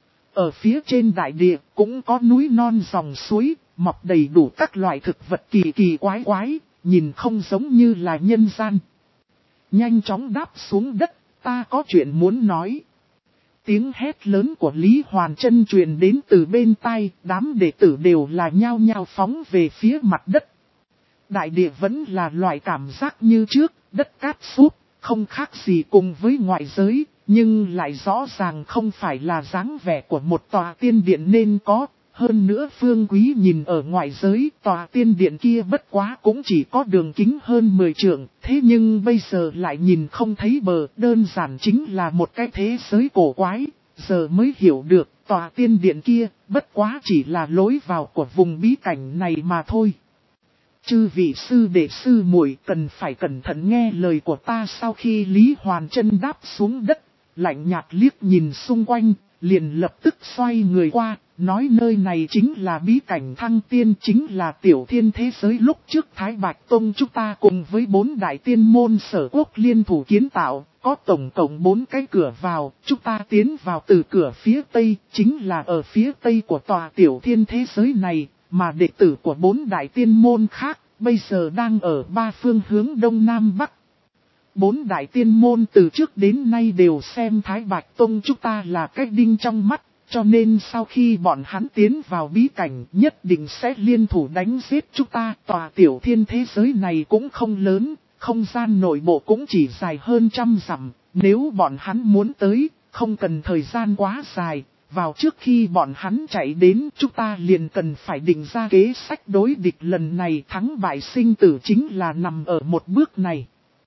Ở phía trên đại địa cũng có núi non dòng suối, mọc đầy đủ các loại thực vật kỳ kỳ quái quái, nhìn không giống như là nhân gian. Nhanh chóng đáp xuống đất, ta có chuyện muốn nói. Tiếng hét lớn của Lý Hoàn Trân truyền đến từ bên tai, đám đệ tử đều là nhao nhao phóng về phía mặt đất. Đại địa vẫn là loại cảm giác như trước, đất cát súp, không khác gì cùng với ngoại giới, nhưng lại rõ ràng không phải là dáng vẻ của một tòa tiên điện nên có. Hơn nữa Phương Quý nhìn ở ngoại giới, tòa tiên điện kia bất quá cũng chỉ có đường kính hơn mười trượng, thế nhưng bây giờ lại nhìn không thấy bờ, đơn giản chính là một cái thế giới cổ quái, giờ mới hiểu được, tòa tiên điện kia, bất quá chỉ là lối vào của vùng bí cảnh này mà thôi. Chư vị sư đệ sư muội cần phải cẩn thận nghe lời của ta. Sau khi Lý Hoàn Trân đáp xuống đất, lạnh nhạt liếc nhìn xung quanh, liền lập tức xoay người qua, nói nơi này chính là bí cảnh thăng tiên, chính là tiểu thiên thế giới lúc trước Thái Bạch Tông chúng ta cùng với bốn đại tiên môn sở quốc liên thủ kiến tạo, có tổng cộng bốn cái cửa vào, chúng ta tiến vào từ cửa phía tây, chính là ở phía tây của tòa tiểu thiên thế giới này, mà đệ tử của bốn đại tiên môn khác, bây giờ đang ở ba phương hướng đông nam bắc. Bốn đại tiên môn từ trước đến nay đều xem Thái Bạch Tông chúng ta là cái đinh trong mắt, cho nên sau khi bọn hắn tiến vào bí cảnh nhất định sẽ liên thủ đánh giết chúng ta. Tòa tiểu thiên thế giới này cũng không lớn, không gian nội bộ cũng chỉ dài hơn trăm dặm, nếu bọn hắn muốn tới, không cần thời gian quá dài. Vào trước khi bọn hắn chạy đến, chúng ta liền cần phải định ra kế sách đối địch lần này, thắng bại sinh tử chính là nằm ở một bước này.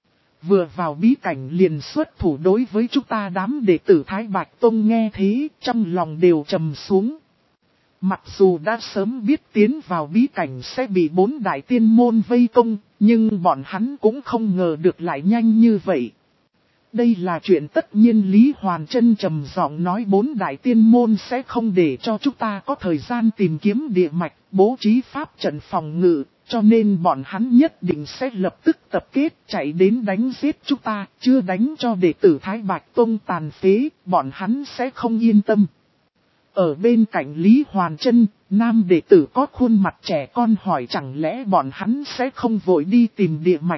Vừa vào bí cảnh liền xuất thủ đối với chúng ta. Đám đệ tử Thái Bạch Tông nghe thế, trong lòng đều trầm xuống. Mặc dù đã sớm biết tiến vào bí cảnh sẽ bị bốn đại tiên môn vây công, nhưng bọn hắn cũng không ngờ được lại nhanh như vậy. Đây là chuyện tất nhiên. Lý Hoàn Trân trầm giọng nói, bốn đại tiên môn sẽ không để cho chúng ta có thời gian tìm kiếm địa mạch, bố trí pháp trận phòng ngự, cho nên bọn hắn nhất định sẽ lập tức tập kết chạy đến đánh giết chúng ta, chưa đánh cho đệ tử Thái Bạch Tông tàn phế, bọn hắn sẽ không yên tâm. Ở bên cạnh Lý Hoàn Trân, nam đệ tử có khuôn mặt trẻ con hỏi chẳng lẽ bọn hắn sẽ không vội đi tìm địa mạch.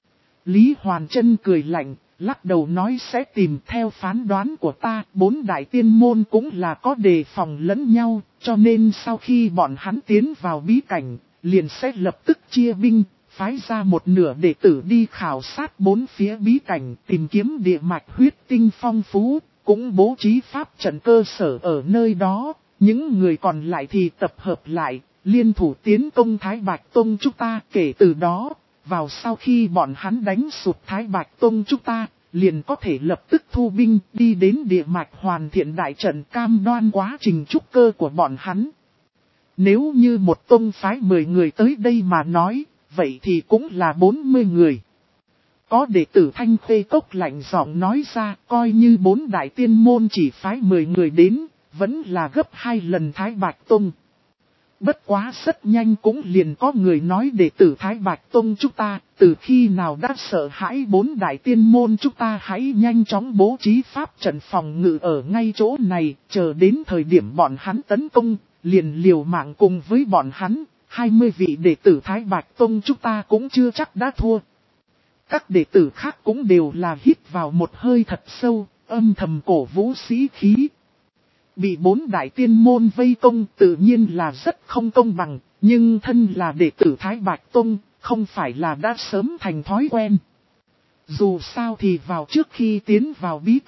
Lý Hoàn Trân cười lạnh, lắc đầu nói sẽ tìm. Theo phán đoán của ta, bốn đại tiên môn cũng là có đề phòng lẫn nhau, cho nên sau khi bọn hắn tiến vào bí cảnh, liền sẽ lập tức chia binh, phái ra một nửa đệ tử đi khảo sát bốn phía bí cảnh, tìm kiếm địa mạch huyết tinh phong phú, cũng bố trí pháp trận cơ sở ở nơi đó. Những người còn lại thì tập hợp lại, liên thủ tiến công Thái Bạch Tông chúng ta. Kể từ đó, vào sau khi bọn hắn đánh sụt Thái Bạch Tông chúng ta, liền có thể lập tức thu binh đi đến địa mạch hoàn thiện đại trận, cam đoan quá trình trúc cơ của bọn hắn. Nếu như một tông phái mười người tới đây mà nói, vậy thì cũng là bốn mươi người. Có đệ tử Thanh Khê Cốc lạnh giọng nói ra, coi như bốn đại tiên môn chỉ phái mười người đến, vẫn là gấp hai lần Thái Bạch Tông. Bất quá rất nhanh cũng liền có người nói đệ tử Thái Bạch Tông chúng ta, từ khi nào đã sợ hãi bốn đại tiên môn chúng ta, hãy nhanh chóng bố trí pháp trận phòng ngự ở ngay chỗ này, chờ đến thời điểm bọn hắn tấn công, liền liều mạng cùng với bọn hắn. Hai mươi vị đệ tử Thái Bạch Tông chúng ta cũng chưa chắc đã thua. Các đệ tử khác cũng đều là hít vào một hơi thật sâu, âm thầm cổ vũ sĩ khí. Bị bốn đại tiên môn vây công tự nhiên là rất không công bằng, nhưng thân là đệ tử Thái Bạch Tông, không phải là đã sớm thành thói quen. Dù sao thì vào trước khi tiến vào bí cảnh,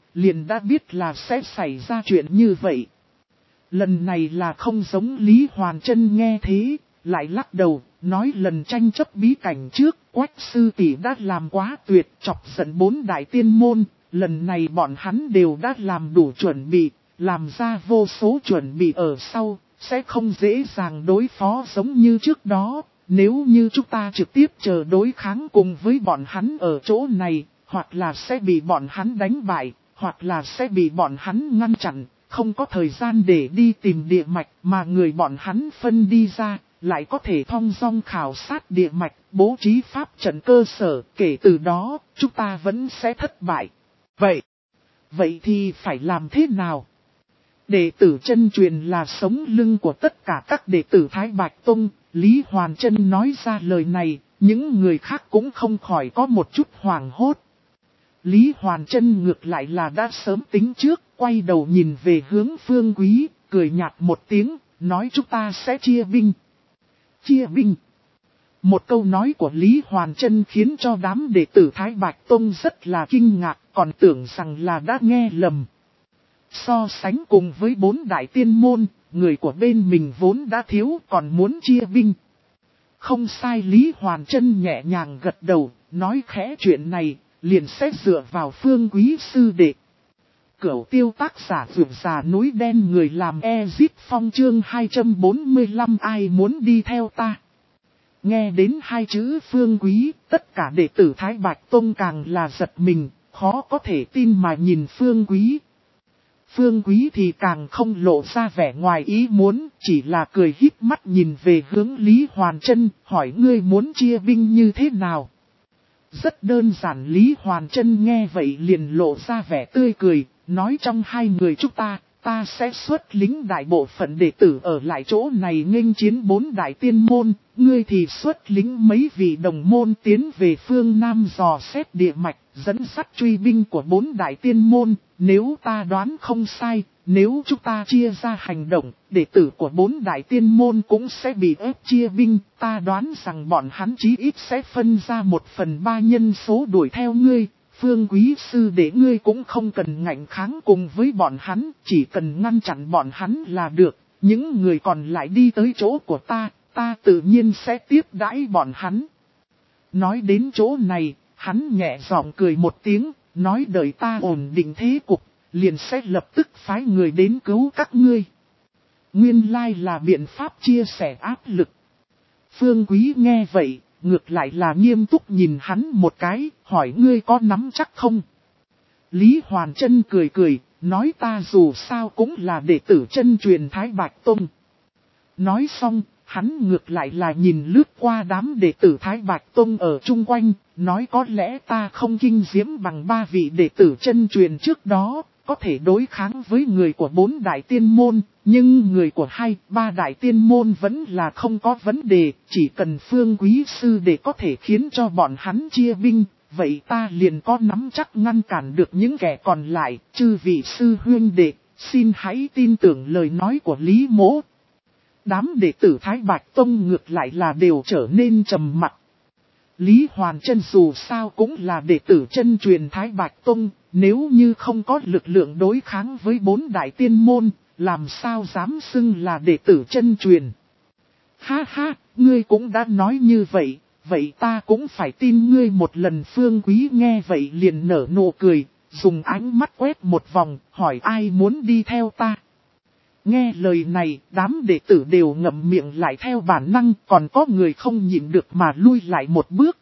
liền đã biết là sẽ xảy ra chuyện như vậy. Lần này là không giống Lý Hoàn Trân nghe thế, lại lắc đầu, nói lần tranh chấp bí cảnh trước, Quách sư tỷ đã làm quá tuyệt, chọc giận bốn đại tiên môn, lần này bọn hắn đều đã làm đủ chuẩn bị, làm ra vô số chuẩn bị ở sau, sẽ không dễ dàng đối phó giống như trước đó, nếu như chúng ta trực tiếp chờ đối kháng cùng với bọn hắn ở chỗ này, hoặc là sẽ bị bọn hắn đánh bại, hoặc là sẽ bị bọn hắn ngăn chặn. Không có thời gian để đi tìm địa mạch mà người bọn hắn phân đi ra, lại có thể thong dong khảo sát địa mạch, bố trí pháp trận cơ sở, kể từ đó, chúng ta vẫn sẽ thất bại. Vậy, vậy thì phải làm thế nào? Đệ tử chân truyền là sống lưng của tất cả các đệ tử Thái Bạch Tông, Lý Hoàn Trân nói ra lời này, những người khác cũng không khỏi có một chút hoảng hốt. Lý Hoàn Trân ngược lại là đã sớm tính trước, quay đầu nhìn về hướng Phương Quý, cười nhạt một tiếng, nói chúng ta sẽ chia binh. Chia binh. Một câu nói của Lý Hoàn Trân khiến cho đám đệ tử Thái Bạch Tông rất là kinh ngạc, còn tưởng rằng là đã nghe lầm. So sánh cùng với bốn đại tiên môn, người của bên mình vốn đã thiếu còn muốn chia binh. Không sai, Lý Hoàn Trân nhẹ nhàng gật đầu, nói khẽ chuyện này, liền sẽ dựa vào Phương Quý sư đệ. Cửu tiêu tác giả vượt già núi đen người làm Ezip Phong chương hai trăm bốn mươi lăm ai muốn đi theo ta. Nghe đến hai chữ Phương Quý, tất cả đệ tử Thái Bạch Tông càng là giật mình, khó có thể tin mà nhìn Phương Quý. Phương Quý thì càng không lộ ra vẻ ngoài ý muốn, chỉ là cười híp mắt nhìn về hướng Lý Hoàn Trân, hỏi ngươi muốn chia binh như thế nào. Rất đơn giản, Lý Hoàn Trân nghe vậy liền lộ ra vẻ tươi cười, nói trong hai người chúng ta, ta sẽ xuất lính đại bộ phận đệ tử ở lại chỗ này nghênh chiến bốn đại tiên môn, ngươi thì xuất lính mấy vị đồng môn tiến về phương Nam dò xét địa mạch, dẫn dắt truy binh của bốn đại tiên môn, nếu ta đoán không sai, nếu chúng ta chia ra hành động, đệ tử của bốn đại tiên môn cũng sẽ bị ép chia binh, ta đoán rằng bọn hắn chí ít sẽ phân ra một phần ba nhân số đuổi theo ngươi. Phương Quý sư để ngươi cũng không cần ngạnh kháng cùng với bọn hắn, chỉ cần ngăn chặn bọn hắn là được, những người còn lại đi tới chỗ của ta, ta tự nhiên sẽ tiếp đãi bọn hắn. Nói đến chỗ này, hắn nhẹ giọng cười một tiếng, nói đợi ta ổn định thế cục, liền sẽ lập tức phái người đến cứu các ngươi. Nguyên lai là biện pháp chia sẻ áp lực. Phương Quý nghe vậy, ngược lại là nghiêm túc nhìn hắn một cái, hỏi ngươi có nắm chắc không? Lý Hoàn Trân cười cười, nói ta dù sao cũng là đệ tử chân truyền Thái Bạch Tông. Nói xong, hắn ngược lại là nhìn lướt qua đám đệ tử Thái Bạch Tông ở chung quanh, nói có lẽ ta không kinh diễm bằng ba vị đệ tử chân truyền trước đó, có thể đối kháng với người của bốn đại tiên môn, nhưng người của hai, ba đại tiên môn vẫn là không có vấn đề, chỉ cần Phương Quý sư để có thể khiến cho bọn hắn chia binh, vậy ta liền có nắm chắc ngăn cản được những kẻ còn lại, chư vị sư huynh đệ, xin hãy tin tưởng lời nói của Lý Mỗ. Đám đệ tử Thái Bạch Tông ngược lại là đều trở nên trầm mặc. Lý Hoàn Trân dù sao cũng là đệ tử chân truyền Thái Bạch Tông, nếu như không có lực lượng đối kháng với bốn đại tiên môn, làm sao dám xưng là đệ tử chân truyền. Ha ha, ngươi cũng đã nói như vậy, vậy ta cũng phải tin ngươi một lần. Phương Quý nghe vậy liền nở nụ cười, dùng ánh mắt quét một vòng, hỏi ai muốn đi theo ta. Nghe lời này, đám đệ tử đều ngậm miệng lại theo bản năng, còn có người không nhịn được mà lui lại một bước.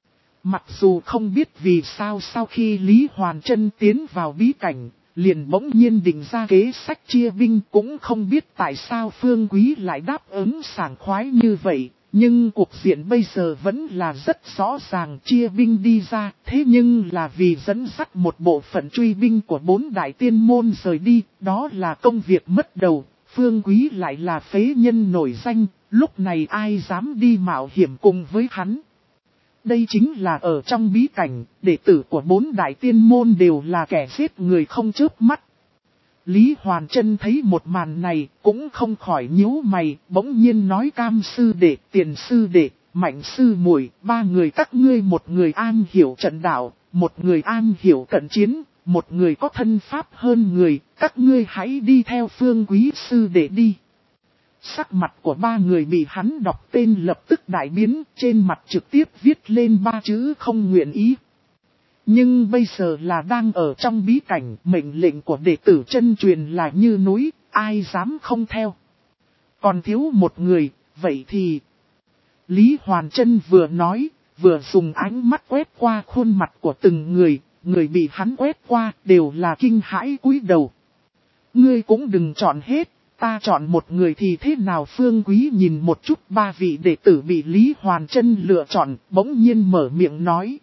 Mặc dù không biết vì sao sau khi Lý Hoàn Trân tiến vào bí cảnh, liền bỗng nhiên định ra kế sách chia binh, cũng không biết tại sao Phương Quý lại đáp ứng sảng khoái như vậy. Nhưng cuộc diện bây giờ vẫn là rất rõ ràng, chia binh đi ra, thế nhưng là vì dẫn dắt một bộ phận truy binh của bốn đại tiên môn rời đi, đó là công việc mất đầu, Phương Quý lại là phế nhân nổi danh, lúc này ai dám đi mạo hiểm cùng với hắn. Đây chính là ở trong bí cảnh, đệ tử của bốn đại tiên môn đều là kẻ giết người không chớp mắt. Lý Hoàn Trân thấy một màn này, cũng không khỏi nhíu mày, bỗng nhiên nói Cam sư đệ, Tiền sư đệ, Mạnh sư muội, ba người các ngươi một người an hiểu trận đạo, một người an hiểu cận chiến, một người có thân pháp hơn người, các ngươi hãy đi theo Phương Quý sư để đi. Sắc mặt của ba người bị hắn đọc tên lập tức đại biến, trên mặt trực tiếp viết lên ba chữ không nguyện ý. Nhưng bây giờ là đang ở trong bí cảnh, mệnh lệnh của đệ tử chân truyền là như núi, ai dám không theo. Còn thiếu một người, vậy thì... Lý Hoàn Trân vừa nói, vừa dùng ánh mắt quét qua khuôn mặt của từng người, người bị hắn quét qua đều là kinh hãi cúi đầu. Ngươi cũng đừng chọn hết, ta chọn một người thì thế nào? Phương Quý nhìn một chút ba vị đệ tử bị Lý Hoàn Trân lựa chọn, bỗng nhiên mở miệng nói.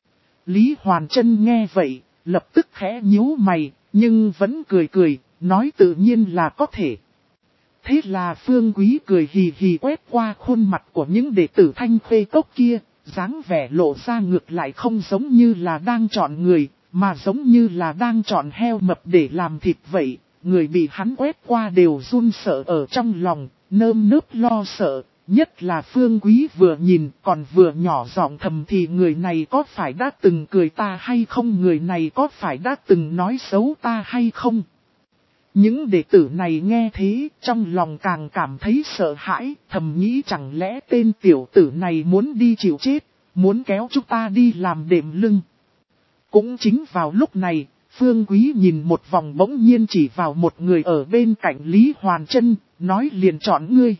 Lý Hoàn Trân nghe vậy, lập tức khẽ nhíu mày, nhưng vẫn cười cười, nói tự nhiên là có thể. Thế là Phương Quý cười hì hì quét qua khuôn mặt của những đệ tử Thanh Khê Cốc kia, dáng vẻ lộ ra ngược lại không giống như là đang chọn người, mà giống như là đang chọn heo mập để làm thịt vậy. Người bị hắn quét qua đều run sợ ở trong lòng, nơm nớp lo sợ, nhất là Phương Quý vừa nhìn còn vừa nhỏ giọng thầm thì người này có phải đã từng cười ta hay không, người này có phải đã từng nói xấu ta hay không. Những đệ tử này nghe thế, trong lòng càng cảm thấy sợ hãi, thầm nghĩ chẳng lẽ tên tiểu tử này muốn đi chịu chết, muốn kéo chúng ta đi làm đệm lưng. Cũng chính vào lúc này, Phương Quý nhìn một vòng bỗng nhiên chỉ vào một người ở bên cạnh Lý Hoàn Trân, nói liền chọn ngươi.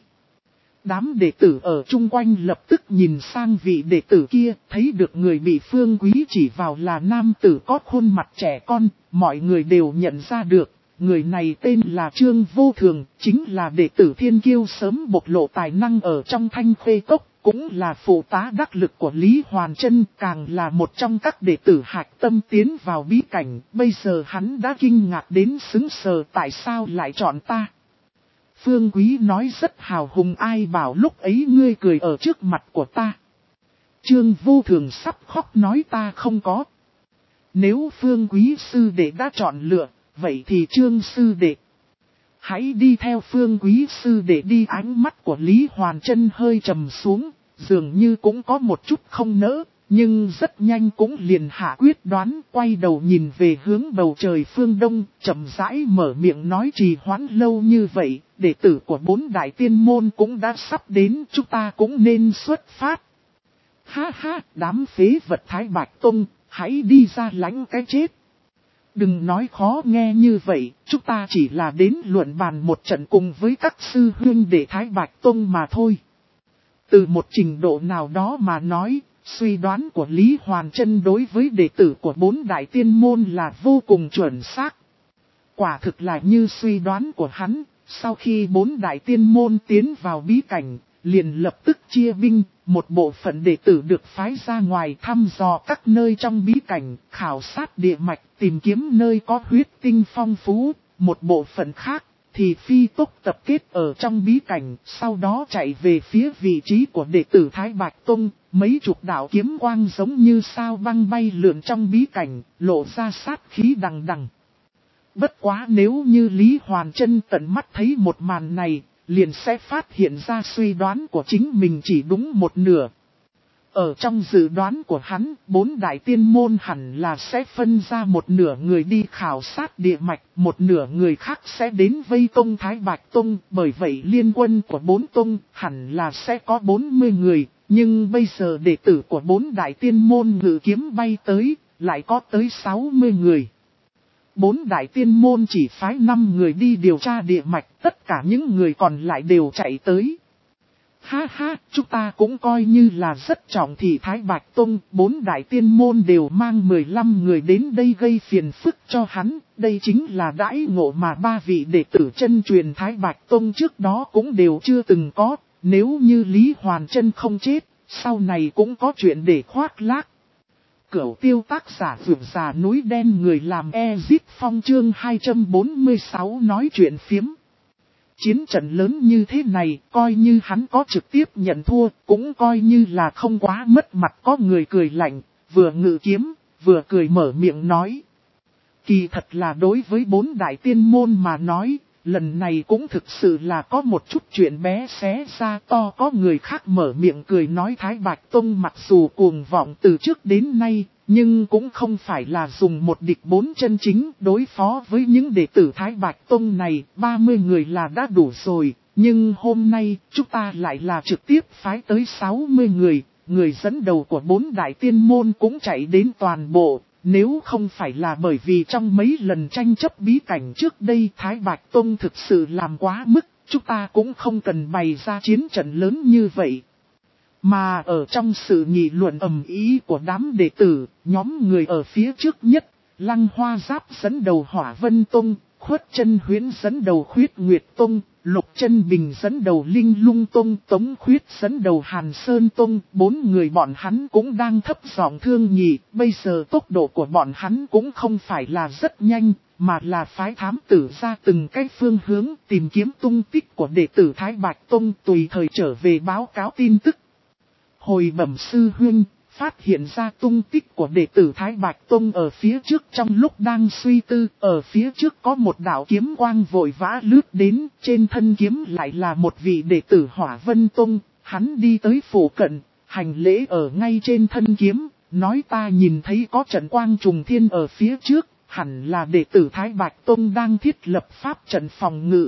Đám đệ tử ở chung quanh lập tức nhìn sang vị đệ tử kia, thấy được người bị Phương Quý chỉ vào là nam tử có khuôn mặt trẻ con, mọi người đều nhận ra được. Người này tên là Trương Vô Thường, chính là đệ tử thiên kiêu sớm bộc lộ tài năng ở trong Thanh Khê Cốc, cũng là phụ tá đắc lực của Lý Hoàn Trân, càng là một trong các đệ tử hạch tâm tiến vào bí cảnh. Bây giờ hắn đã kinh ngạc đến sững sờ, tại sao lại chọn ta. Phương Quý nói rất hào hùng, ai bảo lúc ấy ngươi cười ở trước mặt của ta. Trương Vô Thường sắp khóc nói ta không có. Nếu Phương Quý sư đệ đã chọn lựa, vậy thì Trương sư đệ, hãy đi theo Phương Quý sư đệ đi. Ánh mắt của Lý Hoàn Trân hơi trầm xuống, dường như cũng có một chút không nỡ, nhưng rất nhanh cũng liền hạ quyết đoán, quay đầu nhìn về hướng bầu trời phương đông, chậm rãi mở miệng nói trì hoãn lâu như vậy, đệ tử của bốn đại tiên môn cũng đã sắp đến, chúng ta cũng nên xuất phát. Ha ha, đám phế vật Thái Bạch Tông, hãy đi ra lãnh cái chết. Đừng nói khó nghe như vậy, chúng ta chỉ là đến luận bàn một trận cùng với các sư huynh đệ Thái Bạch Tông mà thôi. Từ một trình độ nào đó mà nói, suy đoán của Lý Hoàn Trân đối với đệ tử của bốn đại tiên môn là vô cùng chuẩn xác. Quả thực là như suy đoán của hắn, sau khi bốn đại tiên môn tiến vào bí cảnh, liền lập tức chia binh, một bộ phận đệ tử được phái ra ngoài thăm dò các nơi trong bí cảnh, khảo sát địa mạch, tìm kiếm nơi có huyết tinh phong phú, một bộ phận khác thì phi tốc tập kết ở trong bí cảnh, sau đó chạy về phía vị trí của đệ tử Thái Bạch Tông, mấy chục đạo kiếm quang giống như sao băng bay lượn trong bí cảnh, lộ ra sát khí đằng đằng. Bất quá nếu như Lý Hoàn Trân tận mắt thấy một màn này, liền sẽ phát hiện ra suy đoán của chính mình chỉ đúng một nửa. Ở trong dự đoán của hắn, bốn đại tiên môn hẳn là sẽ phân ra một nửa người đi khảo sát địa mạch, một nửa người khác sẽ đến vây công Thái Bạch Tông, bởi vậy liên quân của bốn tông hẳn là sẽ có bốn mươi người, nhưng bây giờ đệ tử của bốn đại tiên môn ngự kiếm bay tới, lại có tới sáu mươi người. Bốn đại tiên môn chỉ phái năm người đi điều tra địa mạch, tất cả những người còn lại đều chạy tới. Ha ha, chúng ta cũng coi như là rất trọng thị Thái Bạch Tông, bốn đại tiên môn đều mang mười lăm người đến đây gây phiền phức cho hắn, đây chính là đãi ngộ mà ba vị đệ tử chân truyền Thái Bạch Tông trước đó cũng đều chưa từng có, nếu như Lý Hoàn Trân không chết, sau này cũng có chuyện để khoác lác. Cửu tiêu tác giả vượt già núi đen người làm Ezip Phong chương hai trăm bốn mươi sáu nói chuyện phiếm. Chiến trận lớn như thế này, coi như hắn có trực tiếp nhận thua, cũng coi như là không quá mất mặt. Có người cười lạnh, vừa ngự kiếm, vừa cười mở miệng nói. Kỳ thật là đối với bốn đại tiên môn mà nói, lần này cũng thực sự là có một chút chuyện bé xé ra to. Có người khác mở miệng cười nói Thái Bạch Tông mặc dù cuồng vọng từ trước đến nay, Nhưng cũng không phải là dùng một địch bốn chân chính đối phó với những đệ tử Thái Bạch Tông này, ba mươi người là đã đủ rồi. Nhưng hôm nay, chúng ta lại là trực tiếp phái tới sáu mươi người, người dẫn đầu của bốn đại tiên môn cũng chạy đến toàn bộ. Nếu không phải là bởi vì trong mấy lần tranh chấp bí cảnh trước đây Thái Bạch Tông thực sự làm quá mức, chúng ta cũng không cần bày ra chiến trận lớn như vậy. Mà ở trong sự nghị luận ầm ý của đám đệ tử, nhóm người ở phía trước nhất, Lăng Hoa Giáp dẫn đầu Hỏa Vân Tông, Khuất Chân Huyễn dẫn đầu Khuyết Nguyệt Tông, Lục Chân Bình dẫn đầu Linh Lung Tông, Tống Khuyết dẫn đầu Hàn Sơn Tông, bốn người bọn hắn cũng đang thấp giọng thương nhị, bây giờ tốc độ của bọn hắn cũng không phải là rất nhanh, mà là phái thám tử ra từng cái phương hướng tìm kiếm tung tích của đệ tử Thái Bạch Tông tùy thời trở về báo cáo tin tức. Hồi bẩm sư huynh, phát hiện ra tung tích của đệ tử Thái Bạch Tông ở phía trước trong lúc đang suy tư, ở phía trước có một đạo kiếm quang vội vã lướt đến, trên thân kiếm lại là một vị đệ tử Hỏa Vân Tông, hắn đi tới phủ cận, hành lễ ở ngay trên thân kiếm, nói ta nhìn thấy có trận quang trùng thiên ở phía trước, hẳn là đệ tử Thái Bạch Tông đang thiết lập pháp trận phòng ngự.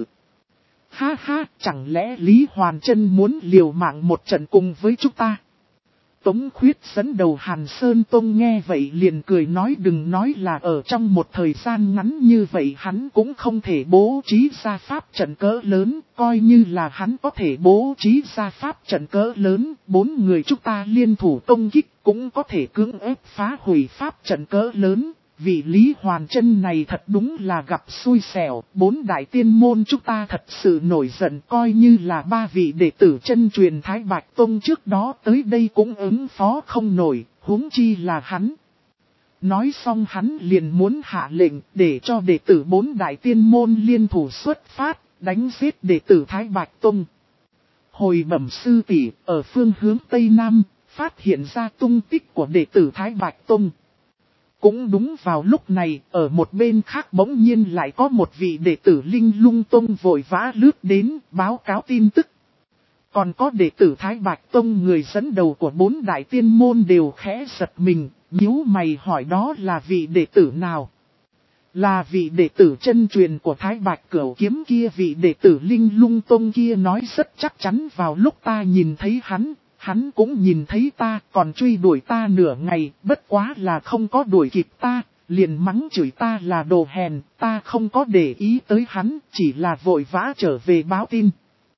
Ha ha, chẳng lẽ Lý Hoàn Chân muốn liều mạng một trận cùng với chúng ta? Tống Khuyết dẫn đầu Hàn Sơn Tông nghe vậy liền cười nói đừng nói là ở trong một thời gian ngắn như vậy hắn cũng không thể bố trí ra pháp trận cỡ lớn, coi như là hắn có thể bố trí ra pháp trận cỡ lớn, bốn người chúng ta liên thủ công kích cũng có thể cưỡng ép phá hủy pháp trận cỡ lớn. Vị Lý Hoàn Chân này thật đúng là gặp xui xẻo, bốn đại tiên môn chúng ta thật sự nổi giận coi như là ba vị đệ tử chân truyền Thái Bạch Tông trước đó tới đây cũng ứng phó không nổi, huống chi là hắn. Nói xong hắn liền muốn hạ lệnh để cho đệ tử bốn đại tiên môn liên thủ xuất phát, đánh giết đệ tử Thái Bạch Tông. Hồi bẩm sư tỷ, ở phương hướng Tây Nam, phát hiện ra tung tích của đệ tử Thái Bạch Tông. Cũng đúng vào lúc này, ở một bên khác bỗng nhiên lại có một vị đệ tử Linh Lung Tông vội vã lướt đến, báo cáo tin tức. Còn có đệ tử Thái Bạch Tông người dẫn đầu của bốn đại tiên môn đều khẽ giật mình, nhíu mày hỏi đó là vị đệ tử nào? Là vị đệ tử chân truyền của Thái Bạch Cửu Kiếm kia, vị đệ tử Linh Lung Tông kia nói rất chắc chắn vào lúc ta nhìn thấy hắn. Hắn cũng nhìn thấy ta, còn truy đuổi ta nửa ngày, bất quá là không có đuổi kịp ta, liền mắng chửi ta là đồ hèn, ta không có để ý tới hắn, chỉ là vội vã trở về báo tin.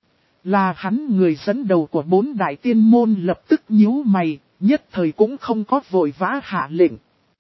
Là hắn người dẫn đầu của bốn đại tiên môn lập tức nhíu mày, nhất thời cũng không có vội vã hạ lệnh.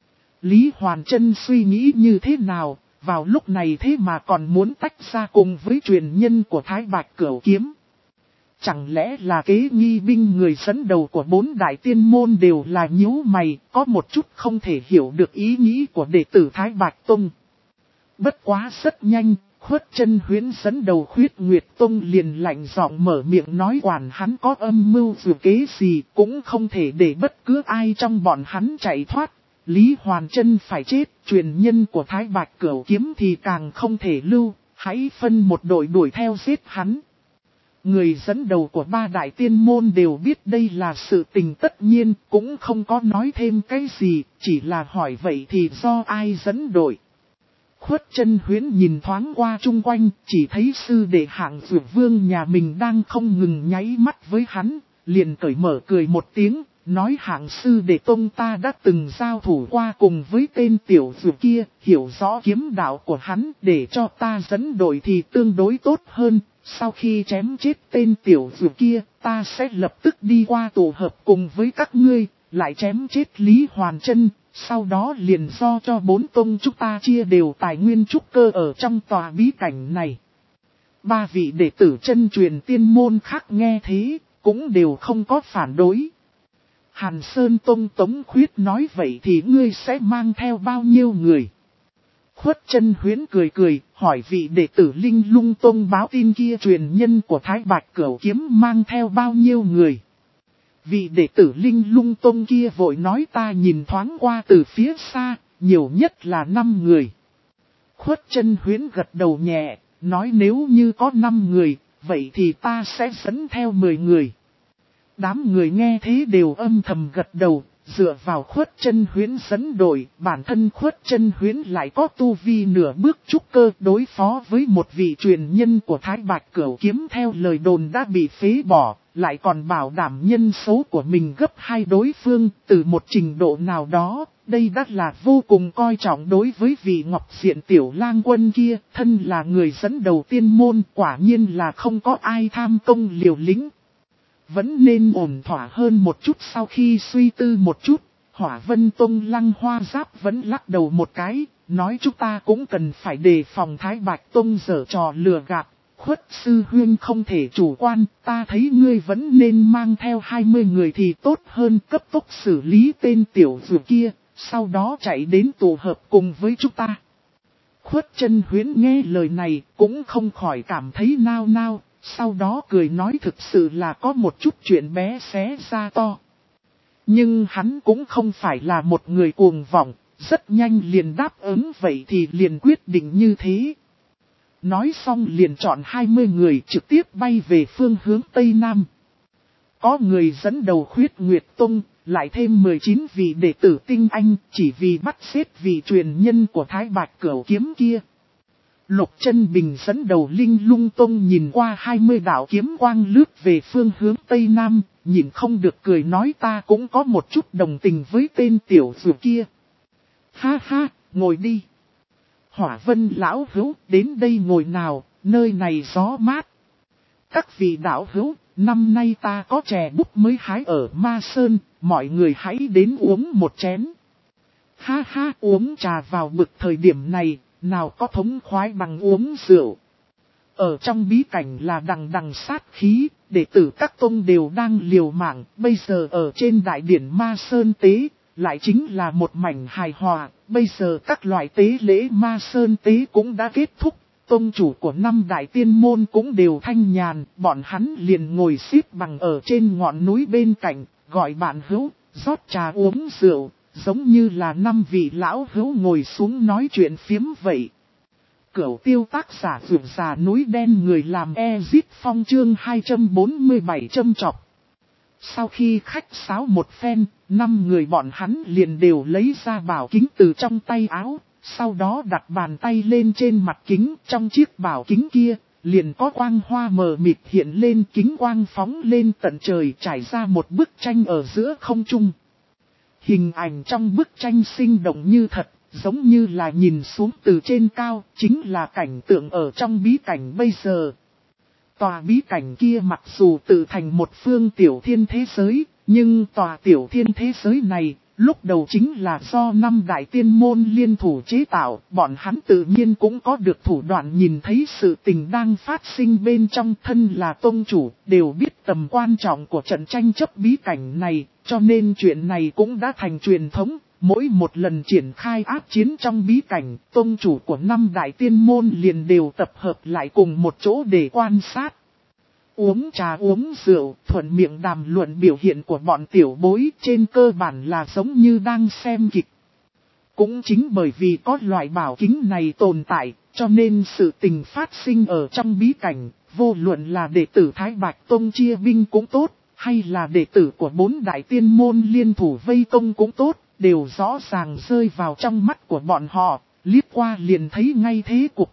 Lý Hoàn Chân suy nghĩ như thế nào, vào lúc này thế mà còn muốn tách ra cùng với truyền nhân của Thái Bạch Cửu Kiếm. Chẳng lẽ là kế nghi binh người dẫn đầu của bốn đại tiên môn đều là nhíu mày, có một chút không thể hiểu được ý nghĩ của đệ tử Thái Bạch Tông. Bất quá rất nhanh, Khuất Chân Huyễn dẫn đầu Khuyết Nguyệt Tông liền lạnh giọng mở miệng nói quản hắn có âm mưu dù kế gì cũng không thể để bất cứ ai trong bọn hắn chạy thoát. Lý Hoàn Chân phải chết, truyền nhân của Thái Bạch Cửu Kiếm thì càng không thể lưu, hãy phân một đội đuổi theo giết hắn. Người dẫn đầu của ba đại tiên môn đều biết đây là sự tình tất nhiên, cũng không có nói thêm cái gì, chỉ là hỏi vậy thì do ai dẫn đội. Khuất Chân Huyễn nhìn thoáng qua chung quanh, chỉ thấy sư đệ Hạng Dược Vương nhà mình đang không ngừng nháy mắt với hắn, liền cởi mở cười một tiếng, nói Hạng sư đệ tông ta đã từng giao thủ qua cùng với tên tiểu dược kia, hiểu rõ kiếm đạo của hắn để cho ta dẫn đội thì tương đối tốt hơn. Sau khi chém chết tên tiểu dược kia, ta sẽ lập tức đi qua tổ hợp cùng với các ngươi, lại chém chết Lý Hoàn Chân, sau đó liền do cho bốn tông chúng ta chia đều tài nguyên trúc cơ ở trong tòa bí cảnh này. Ba vị đệ tử chân truyền tiên môn khác nghe thế, cũng đều không có phản đối. Hàn Sơn Tông Tống Khuyết nói vậy thì ngươi sẽ mang theo bao nhiêu người? Khuất Chân Huyễn cười cười, hỏi vị đệ tử Linh Lung Tông báo tin kia truyền nhân của Thái Bạch Cửu Kiếm mang theo bao nhiêu người? Vị đệ tử Linh Lung Tông kia vội nói ta nhìn thoáng qua từ phía xa, nhiều nhất là năm người. Khuất Chân Huyễn gật đầu nhẹ, nói nếu như có năm người, vậy thì ta sẽ dẫn theo mười người. Đám người nghe thế đều âm thầm gật đầu, dựa vào Khuất Chân Huyễn dẫn đội, bản thân Khuất Chân Huyễn lại có tu vi nửa bước trúc cơ đối phó với một vị truyền nhân của Thái Bạch Cửu Kiếm theo lời đồn đã bị phế bỏ, lại còn bảo đảm nhân số của mình gấp hai đối phương, từ một trình độ nào đó, đây đã là vô cùng coi trọng đối với vị Ngọc Diện Tiểu Lang Quân kia, thân là người dẫn đầu tiên môn, quả nhiên là không có ai tham công liều lĩnh. Vẫn nên ổn thỏa hơn một chút. Sau khi suy tư một chút, Hỏa Vân Tông Lăng Hoa Giáp vẫn lắc đầu một cái, nói chúng ta cũng cần phải đề phòng Thái Bạch Tông giở trò lừa gạt. Khuất sư huynh không thể chủ quan, ta thấy ngươi vẫn nên mang theo hai mươi người thì tốt hơn, cấp tốc xử lý tên tiểu dược kia, sau đó chạy đến tụ hợp cùng với chúng ta. Khuất Chân Huyễn nghe lời này cũng không khỏi cảm thấy nao nao, sau đó cười nói thực sự là có một chút chuyện bé xé ra to. Nhưng hắn cũng không phải là một người cuồng vọng, rất nhanh liền đáp ứng vậy thì liền quyết định như thế. Nói xong liền chọn hai mươi người trực tiếp bay về phương hướng Tây Nam. Có người dẫn đầu Khuyết Nguyệt Tông, lại thêm mười chín vị đệ tử tinh anh chỉ vì bắt xếp vị truyền nhân của Thái Bạch Cửu Kiếm kia. Lục Chân Bình dẫn đầu Linh Lung Tông nhìn qua hai mươi đạo kiếm quang lướt về phương hướng Tây Nam, nhìn không được cười nói ta cũng có một chút đồng tình với tên tiểu dược kia. Ha ha, ngồi đi. Hỏa Vân lão hữu, đến đây ngồi nào, nơi này gió mát. Các vị đạo hữu, năm nay ta có chè búp mới hái ở Ma Sơn, mọi người hãy đến uống một chén. Ha ha, uống trà vào bực thời điểm này, nào có thống khoái bằng uống rượu. Ở trong bí cảnh là đằng đằng sát khí, đệ tử các tông đều đang liều mạng, bây giờ ở trên đại điển Ma Sơn tế, lại chính là một mảnh hài hòa, bây giờ các loại tế lễ Ma Sơn tế cũng đã kết thúc, tông chủ của năm đại tiên môn cũng đều thanh nhàn, bọn hắn liền ngồi xếp bằng ở trên ngọn núi bên cạnh, gọi bạn hữu, rót trà uống rượu, giống như là năm vị lão hữu ngồi xuống nói chuyện phiếm vậy. Cửu Tiêu tác giả vượt già núi đen người làm Ezit Phong chương hai trăm bốn mươi bảy châm chọc. Sau khi khách sáo một phen, năm người bọn hắn liền đều lấy ra bảo kính từ trong tay áo, sau đó đặt bàn tay lên trên mặt kính, trong chiếc bảo kính kia, liền có quang hoa mờ mịt hiện lên, kính quang phóng lên tận trời trải ra một bức tranh ở giữa không trung. Hình ảnh trong bức tranh sinh động như thật, giống như là nhìn xuống từ trên cao, chính là cảnh tượng ở trong bí cảnh bây giờ. Tòa bí cảnh kia mặc dù tự thành một phương tiểu thiên thế giới, nhưng tòa tiểu thiên thế giới này, lúc đầu chính là do năm đại tiên môn liên thủ chế tạo, bọn hắn tự nhiên cũng có được thủ đoạn nhìn thấy sự tình đang phát sinh bên trong, thân là tông chủ, đều biết tầm quan trọng của trận tranh chấp bí cảnh này, cho nên chuyện này cũng đã thành truyền thống. Mỗi một lần triển khai áp chiến trong bí cảnh, tông chủ của năm đại tiên môn liền đều tập hợp lại cùng một chỗ để quan sát. Uống trà uống rượu, thuận miệng đàm luận biểu hiện của bọn tiểu bối trên cơ bản là giống như đang xem kịch. Cũng chính bởi vì có loại bảo kính này tồn tại, cho nên sự tình phát sinh ở trong bí cảnh, vô luận là đệ tử Thái Bạch Tông chia binh cũng tốt, hay là đệ tử của bốn đại tiên môn liên thủ vây công cũng tốt, đều rõ ràng rơi vào trong mắt của bọn họ, liếc qua liền thấy ngay thế cục.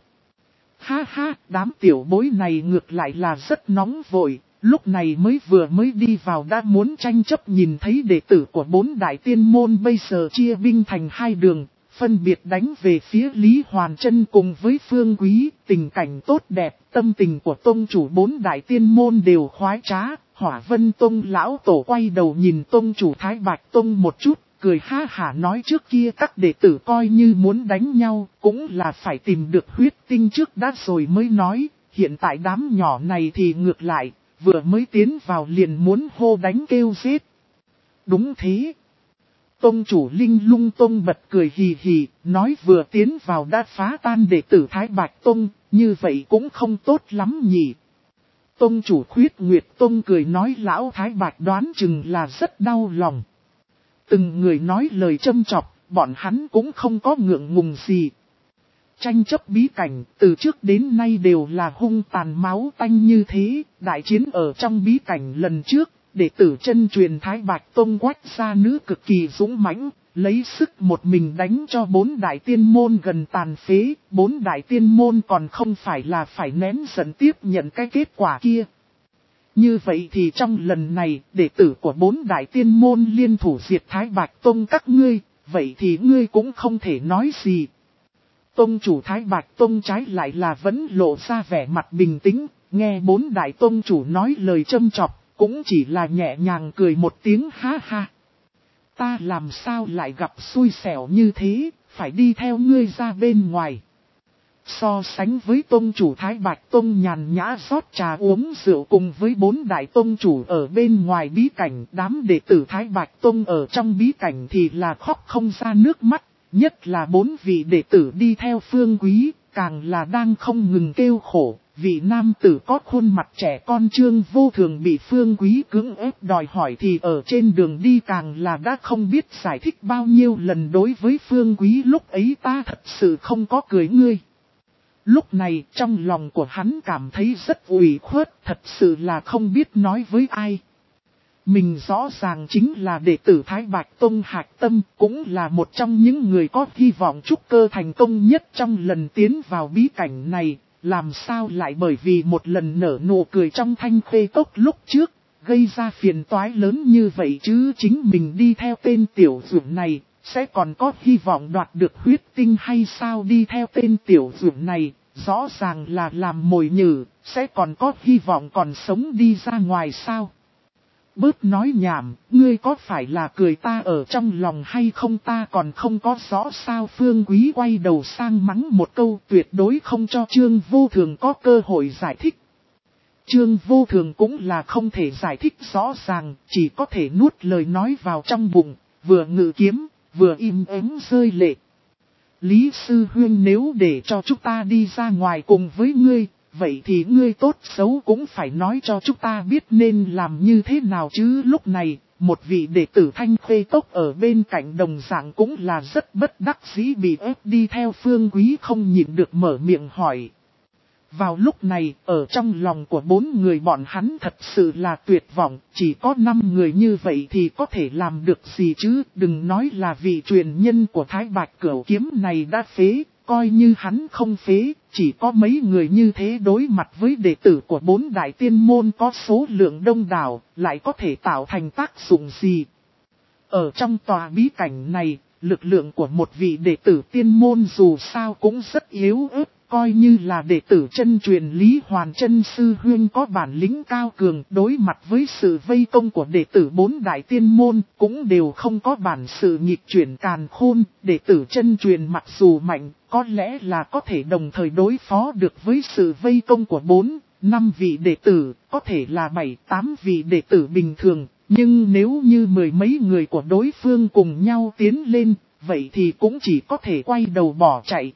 Ha ha, đám tiểu bối này ngược lại là rất nóng vội, lúc này mới vừa mới đi vào đã muốn tranh chấp, nhìn thấy đệ tử của bốn đại tiên môn bây giờ chia binh thành hai đường, phân biệt đánh về phía Lý Hoàn Trân cùng với Phương Quý, tình cảnh tốt đẹp, tâm tình của tông chủ bốn đại tiên môn đều khoái trá. Hỏa Vân Tông lão tổ quay đầu nhìn tông chủ Thái Bạch Tông một chút, cười ha hả nói trước kia các đệ tử coi như muốn đánh nhau, cũng là phải tìm được huyết tinh trước đã rồi mới nói, hiện tại đám nhỏ này thì ngược lại, vừa mới tiến vào liền muốn hô đánh kêu giết. Đúng thế. Tông chủ Linh Lung Tông bật cười hì hì, nói vừa tiến vào đã phá tan đệ tử Thái Bạch Tông, như vậy cũng không tốt lắm nhỉ. Tông chủ Khuyết Nguyệt Tông cười nói lão Thái Bạch đoán chừng là rất đau lòng. Từng người nói lời châm chọc, bọn hắn cũng không có ngượng ngùng gì. Tranh chấp bí cảnh từ trước đến nay đều là hung tàn máu tanh như thế, đại chiến ở trong bí cảnh lần trước, đệ tử chân truyền Thái Bạch Tông Quách gia nữ cực kỳ dũng mãnh, lấy sức một mình đánh cho bốn đại tiên môn gần tàn phế, bốn đại tiên môn còn không phải là phải nén giận tiếp nhận cái kết quả kia. Như vậy thì trong lần này, đệ tử của bốn đại tiên môn liên thủ diệt Thái Bạch Tông các ngươi, vậy thì ngươi cũng không thể nói gì. Tông chủ Thái Bạch Tông trái lại là vẫn lộ ra vẻ mặt bình tĩnh, nghe bốn đại tông chủ nói lời châm chọc, cũng chỉ là nhẹ nhàng cười một tiếng ha ha. Ta làm sao lại gặp xui xẻo như thế, phải đi theo ngươi ra bên ngoài. So sánh với tông chủ Thái Bạch Tông nhàn nhã rót trà uống rượu cùng với bốn đại tông chủ ở bên ngoài bí cảnh, đám đệ tử Thái Bạch Tông ở trong bí cảnh thì là khóc không ra nước mắt, nhất là bốn vị đệ tử đi theo Phương Quý, càng là đang không ngừng kêu khổ. Vị nam tử có khuôn mặt trẻ con Trương Vô Thường bị Phương Quý cưỡng ép đòi hỏi thì ở trên đường đi càng là đã không biết giải thích bao nhiêu lần đối với Phương Quý, lúc ấy ta thật sự không có cười ngươi. Lúc này trong lòng của hắn cảm thấy rất ủy khuất, thật sự là không biết nói với ai. Mình rõ ràng chính là đệ tử Thái Bạch Tông Hạc Tâm, cũng là một trong những người có hy vọng trúc cơ thành công nhất trong lần tiến vào bí cảnh này. Làm sao lại bởi vì một lần nở nụ cười trong thanh khê cốc lúc trước, gây ra phiền toái lớn như vậy chứ. Chính mình đi theo tên tiểu dũng này, sẽ còn có hy vọng đoạt được huyết tinh hay sao? Đi theo tên tiểu dũng này, rõ ràng là làm mồi nhử, sẽ còn có hy vọng còn sống đi ra ngoài sao? Bớt nói nhảm, ngươi có phải là cười ta ở trong lòng hay không, ta còn không có rõ sao? Phương Quý quay đầu sang mắng một câu, tuyệt đối không cho Trương Vô Thường có cơ hội giải thích. Trương Vô Thường cũng là không thể giải thích rõ ràng, chỉ có thể nuốt lời nói vào trong bụng, vừa ngự kiếm, vừa im ắng rơi lệ. Lý Sư Huynh, nếu để cho chúng ta đi ra ngoài cùng với ngươi, vậy thì ngươi tốt xấu cũng phải nói cho chúng ta biết nên làm như thế nào chứ. Lúc này, một vị đệ tử Thanh Khê Cốc ở bên cạnh đồng dạng cũng là rất bất đắc dĩ, bị ép đi theo Phương Quý, không nhịn được mở miệng hỏi. Vào lúc này, ở trong lòng của bốn người bọn hắn thật sự là tuyệt vọng, chỉ có năm người như vậy thì có thể làm được gì chứ, đừng nói là vị truyền nhân của Thái Bạch Cửu Kiếm này đã phế, coi như hắn không phế, chỉ có mấy người như thế đối mặt với đệ tử của bốn đại tiên môn có số lượng đông đảo, lại có thể tạo thành tác dụng gì. Ở trong tòa bí cảnh này, lực lượng của một vị đệ tử tiên môn dù sao cũng rất yếu ớt. Coi như là đệ tử chân truyền Lý Hoàn Chân Sư Huyên có bản lĩnh cao cường, đối mặt với sự vây công của đệ tử bốn đại tiên môn, cũng đều không có bản sự nghịch chuyển càn khôn. Đệ tử chân truyền mặc dù mạnh, có lẽ là có thể đồng thời đối phó được với sự vây công của bốn, năm vị đệ tử, có thể là bảy, tám vị đệ tử bình thường. Nhưng nếu như mười mấy người của đối phương cùng nhau tiến lên, vậy thì cũng chỉ có thể quay đầu bỏ chạy.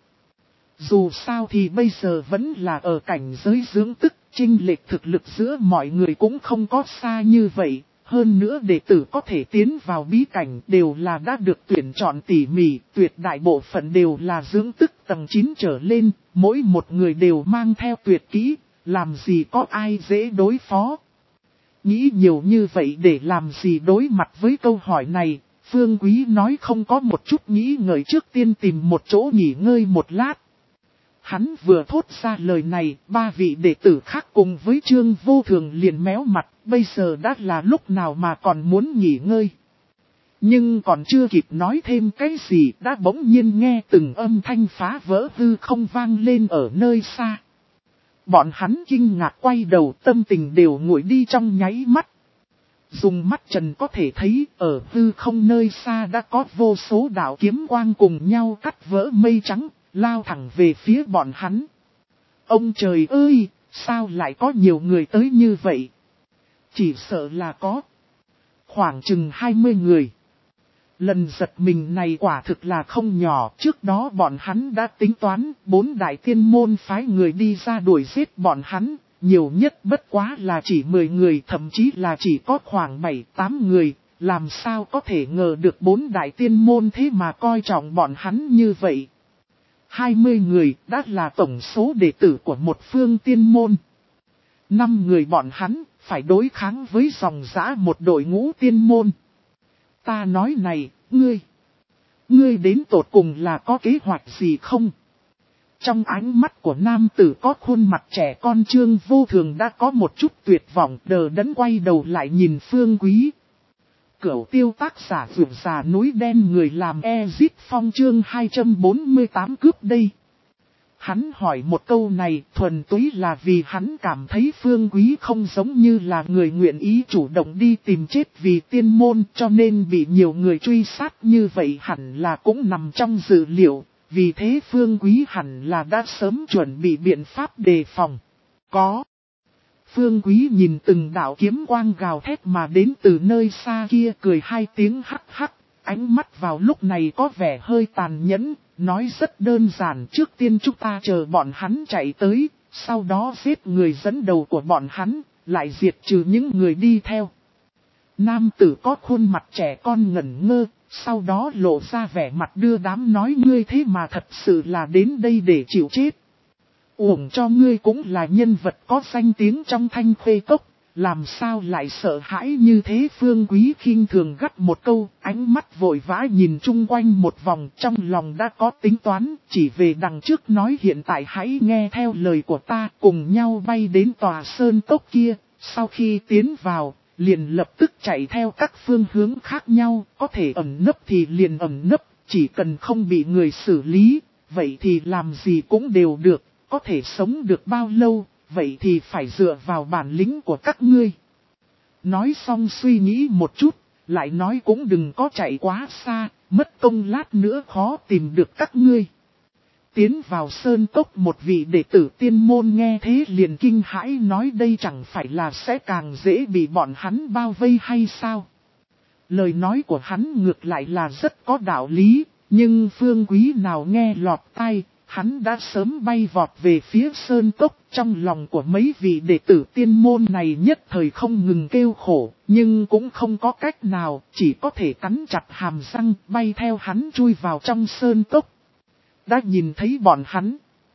Dù sao thì bây giờ vẫn là ở cảnh giới dưỡng tức, chênh lệch thực lực giữa mọi người cũng không có xa như vậy. Hơn nữa đệ tử có thể tiến vào bí cảnh đều là đã được tuyển chọn tỉ mỉ, tuyệt đại bộ phận đều là dưỡng tức tầng chín trở lên, mỗi một người đều mang theo tuyệt kỹ, làm gì có ai dễ đối phó. Nghĩ nhiều như vậy để làm gì? Đối mặt với câu hỏi này, Phương Quý nói không có một chút nghĩ ngợi, trước tiên tìm một chỗ nghỉ ngơi một lát. Hắn vừa thốt ra lời này, ba vị đệ tử khác cùng với Trương Vô Thường liền méo mặt, bây giờ đã là lúc nào mà còn muốn nghỉ ngơi. Nhưng còn chưa kịp nói thêm cái gì, đã bỗng nhiên nghe từng âm thanh phá vỡ hư không vang lên ở nơi xa. Bọn hắn kinh ngạc quay đầu, tâm tình đều nguội đi trong nháy mắt. Dùng mắt trần có thể thấy, ở hư không nơi xa đã có vô số đạo kiếm quang cùng nhau cắt vỡ mây trắng, lao thẳng về phía bọn hắn. Ông trời ơi, sao lại có nhiều người tới như vậy? Chỉ sợ là có khoảng chừng hai mươi người. Lần giật mình này quả thực là không nhỏ, trước đó bọn hắn đã tính toán, bốn đại tiên môn phái người đi ra đuổi giết bọn hắn, nhiều nhất bất quá là chỉ mười người, thậm chí là chỉ có khoảng bảy tám người, làm sao có thể ngờ được bốn đại tiên môn thế mà coi trọng bọn hắn như vậy. hai mươi người đã là tổng số đệ tử của một phương tiên môn. năm người bọn hắn, phải đối kháng với dòng dã một đội ngũ tiên môn. Ta nói này, ngươi, ngươi đến tột cùng là có kế hoạch gì không? Trong ánh mắt của nam tử có khuôn mặt trẻ con Trương Vô Thường đã có một chút tuyệt vọng, đờ đẫn quay đầu lại nhìn Phương Quý. Cửu tiêu tác giả vượt già núi đen người làm Ezit Phong chương hai trăm bốn mươi tám cướp đây. Hắn hỏi một câu này thuần túy là vì hắn cảm thấy Phương Quý không giống như là người nguyện ý chủ động đi tìm chết vì tiên môn, cho nên bị nhiều người truy sát như vậy hẳn là cũng nằm trong dự liệu. Vì thế Phương Quý hẳn là đã sớm chuẩn bị biện pháp đề phòng. Có. Phương Quý nhìn từng đạo kiếm quang gào thét mà đến từ nơi xa kia, cười hai tiếng hắc hắc, ánh mắt vào lúc này có vẻ hơi tàn nhẫn, nói rất đơn giản, trước tiên chúng ta chờ bọn hắn chạy tới, sau đó giết người dẫn đầu của bọn hắn, lại diệt trừ những người đi theo. Nam tử có khuôn mặt trẻ con ngẩn ngơ, sau đó lộ ra vẻ mặt đưa đám nói ngươi thế mà thật sự là đến đây để chịu chết. Uổng cho ngươi cũng là nhân vật có danh tiếng trong Thanh Khuê Cốc, làm sao lại sợ hãi như thế? Phương Quý khinh thường gắt một câu, ánh mắt vội vã nhìn chung quanh một vòng, trong lòng đã có tính toán, chỉ về đằng trước nói hiện tại hãy nghe theo lời của ta, cùng nhau bay đến tòa sơn cốc kia, sau khi tiến vào, liền lập tức chạy theo các phương hướng khác nhau, có thể ẩn nấp thì liền ẩn nấp, chỉ cần không bị người xử lý, vậy thì làm gì cũng đều được. Có thể sống được bao lâu, vậy thì phải dựa vào bản lĩnh của các ngươi. Nói xong suy nghĩ một chút, lại nói cũng đừng có chạy quá xa, mất công lát nữa khó tìm được các ngươi. Tiến vào sơn cốc một vị đệ tử tiên môn nghe thế liền kinh hãi nói đây chẳng phải là sẽ càng dễ bị bọn hắn bao vây hay sao? Lời nói của hắn ngược lại là rất có đạo lý, nhưng Phương Quý nào nghe lọt tai. Hắn đã sớm bay vọt về phía sơn cốc, trong lòng của mấy vị đệ tử tiên môn này nhất thời không ngừng kêu khổ, nhưng cũng không có cách nào, chỉ có thể cắn chặt hàm răng, bay theo hắn chui vào trong sơn cốc. Đã nhìn thấy bọn hắn.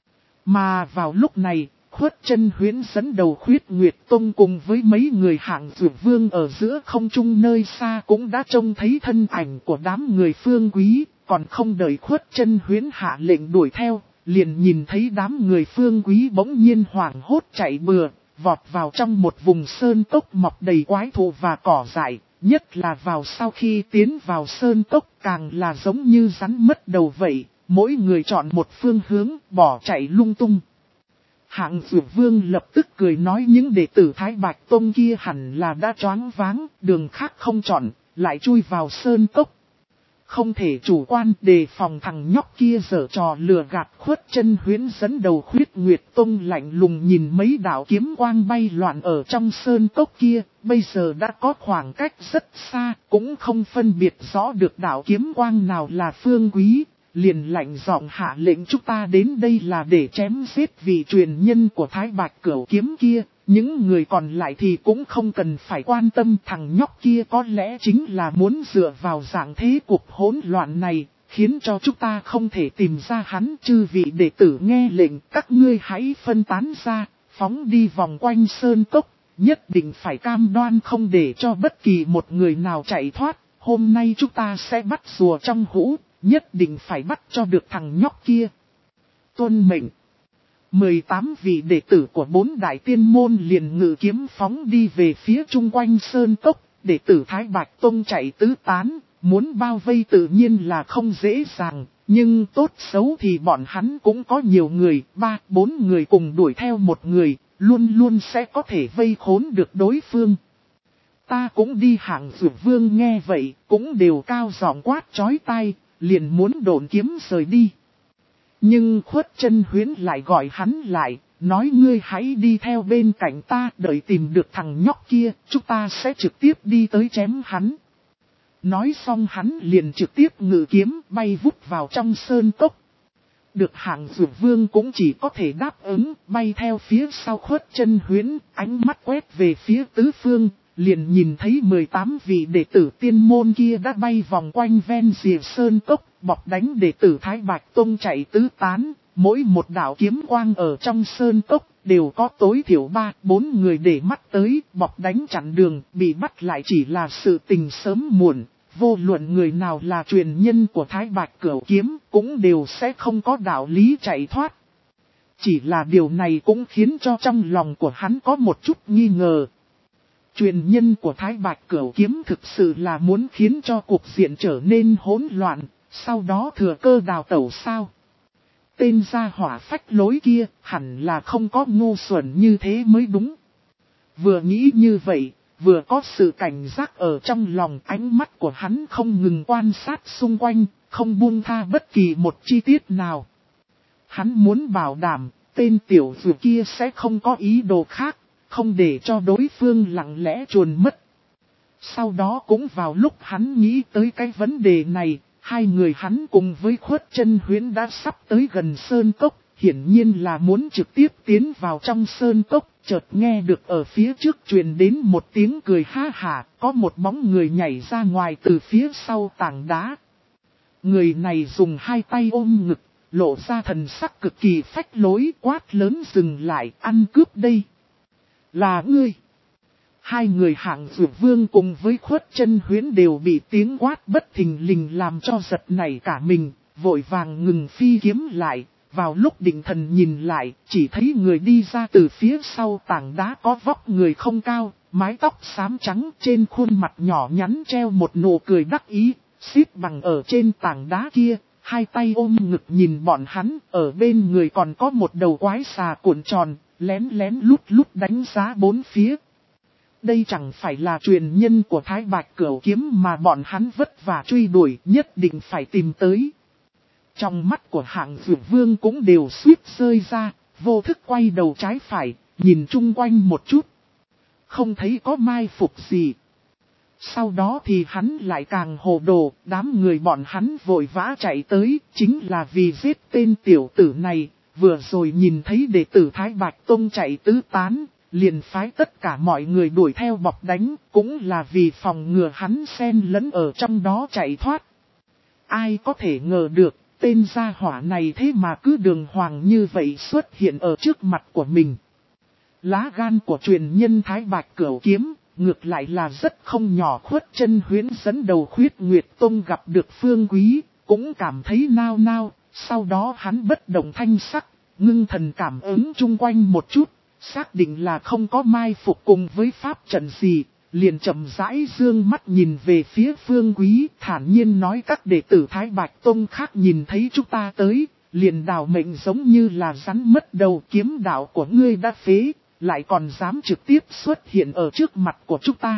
Mà vào lúc này, Khuất Chân Huyễn dẫn đầu Khuyết Nguyệt Tông cùng với mấy người hạng dược vương ở giữa không trung nơi xa cũng đã trông thấy thân ảnh của đám người Phương Quý. Còn không đợi Khuất Chân Huyễn hạ lệnh đuổi theo, liền nhìn thấy đám người Phương Quý bỗng nhiên hoảng hốt chạy bừa, vọt vào trong một vùng sơn cốc mọc đầy quái thụ và cỏ dại, nhất là vào sau khi tiến vào sơn cốc càng là giống như rắn mất đầu vậy, mỗi người chọn một phương hướng, bỏ chạy lung tung. Hạng Dược Vương lập tức cười nói những đệ tử Thái Bạch Tông kia hẳn là đã choáng váng, đường khác không chọn, lại chui vào sơn cốc. Không thể chủ quan đề phòng thằng nhóc kia giở trò lừa gạt. Khuất Chân Huyễn dẫn đầu Khuyết Nguyệt Tông lạnh lùng nhìn mấy đạo kiếm quang bay loạn ở trong sơn cốc kia, bây giờ đã có khoảng cách rất xa, cũng không phân biệt rõ được đạo kiếm quang nào là Phương Quý, liền lạnh giọng hạ lệnh chúng ta đến đây là để chém giết vị truyền nhân của Thái Bạch Cửu Kiếm kia. Những người còn lại thì cũng không cần phải quan tâm, thằng nhóc kia có lẽ chính là muốn dựa vào dạng thế cục hỗn loạn này, khiến cho chúng ta không thể tìm ra hắn. Chư vị đệ tử nghe lệnh, các ngươi hãy phân tán ra, phóng đi vòng quanh sơn cốc, nhất định phải cam đoan không để cho bất kỳ một người nào chạy thoát. Hôm nay chúng ta sẽ bắt rùa trong hũ, nhất định phải bắt cho được thằng nhóc kia. Tuân mệnh. mười tám vị đệ tử của bốn đại tiên môn liền ngự kiếm phóng đi về phía chung quanh sơn cốc, đệ tử Thái Bạch Tông chạy tứ tán, muốn bao vây tự nhiên là không dễ dàng, nhưng tốt xấu thì bọn hắn cũng có nhiều người, ba, bốn người cùng đuổi theo một người, luôn luôn sẽ có thể vây khốn được đối phương. Ta cũng đi. Hạng Dược Vương nghe vậy, cũng đều cao giọng quát chói tai, liền muốn độn kiếm rời đi. Nhưng Khuất Chân Huyễn lại gọi hắn lại, nói ngươi hãy đi theo bên cạnh ta, đợi tìm được thằng nhóc kia, chúng ta sẽ trực tiếp đi tới chém hắn. Nói xong hắn liền trực tiếp ngự kiếm bay vút vào trong sơn cốc. Được Hạng Dược Vương cũng chỉ có thể đáp ứng, bay theo phía sau Khuất Chân Huyễn, ánh mắt quét về phía tứ phương, liền nhìn thấy mười tám vị đệ tử tiên môn kia đã bay vòng quanh ven rìa sơn cốc, bọc đánh đệ tử Thái Bạch Tông chạy tứ tán, mỗi một đạo kiếm quang ở trong sơn cốc, đều có tối thiểu ba, bốn người để mắt tới, bọc đánh chặn đường, bị bắt lại chỉ là sự tình sớm muộn. Vô luận người nào là truyền nhân của Thái Bạch Cửu Kiếm cũng đều sẽ không có đạo lý chạy thoát. Chỉ là điều này cũng khiến cho trong lòng của hắn có một chút nghi ngờ. Truyền nhân của Thái Bạch Cửu Kiếm thực sự là muốn khiến cho cuộc diện trở nên hỗn loạn, sau đó thừa cơ đào tẩu sao? Tên gia hỏa phách lối kia hẳn là không có ngu xuẩn như thế mới đúng. Vừa nghĩ như vậy, vừa có sự cảnh giác ở trong lòng, ánh mắt của hắn không ngừng quan sát xung quanh, không buông tha bất kỳ một chi tiết nào. Hắn muốn bảo đảm, tên tiểu tử kia sẽ không có ý đồ khác, không để cho đối phương lặng lẽ chuồn mất. Sau đó cũng vào lúc hắn nghĩ tới cái vấn đề này, hai người hắn cùng với Khuất Chân Huyễn đã sắp tới gần sơn cốc, hiển nhiên là muốn trực tiếp tiến vào trong sơn cốc, chợt nghe được ở phía trước truyền đến một tiếng cười ha hả, có một bóng người nhảy ra ngoài từ phía sau tảng đá. Người này dùng hai tay ôm ngực, lộ ra thần sắc cực kỳ phách lối, quát lớn dừng lại, ăn cướp đây. Là ngươi. Hai người Hạng Dược Vương cùng với Khuất Chân Huyễn đều bị tiếng quát bất thình lình làm cho giật nảy cả mình, vội vàng ngừng phi kiếm lại. Vào lúc định thần nhìn lại, chỉ thấy người đi ra từ phía sau tảng đá có vóc người không cao, mái tóc xám trắng, trên khuôn mặt nhỏ nhắn treo một nụ cười đắc ý, xếp bằng ở trên tảng đá kia, hai tay ôm ngực nhìn bọn hắn, ở bên người còn có một đầu quái xà cuộn tròn, lén lén lút lút đánh giá bốn phía. Đây chẳng phải là truyền nhân của Thái Bạch Cửu Kiếm mà bọn hắn vất vả truy đuổi, nhất định phải tìm tới. Trong mắt của Hạng Dược Vương cũng đều suýt rơi ra, vô thức quay đầu trái phải, nhìn chung quanh một chút. Không thấy có mai phục gì. Sau đó thì hắn lại càng hồ đồ, đám người bọn hắn vội vã chạy tới, chính là vì giết tên tiểu tử này, vừa rồi nhìn thấy đệ tử Thái Bạch Tông chạy tứ tán, liền phái tất cả mọi người đuổi theo bọc đánh, cũng là vì phòng ngừa hắn xen lẫn ở trong đó chạy thoát. Ai có thể ngờ được, tên gia hỏa này thế mà cứ đường hoàng như vậy xuất hiện ở trước mặt của mình. Lá gan của truyền nhân Thái Bạch Cửu Kiếm, ngược lại là rất không nhỏ. Khuất Chân Huyễn dẫn đầu Khuyết Nguyệt Tông gặp được Phương Quý, cũng cảm thấy nao nao, sau đó hắn bất động thanh sắc, ngưng thần cảm ứng chung quanh một chút, xác định là không có mai phục cùng với pháp trận gì, liền chậm rãi dương mắt nhìn về phía Phương Quý, thản nhiên nói các đệ tử Thái Bạch Tông khác nhìn thấy chúng ta tới, liền đào mệnh giống như là rắn mất đầu, kiếm đạo của ngươi đã phế, lại còn dám trực tiếp xuất hiện ở trước mặt của chúng ta.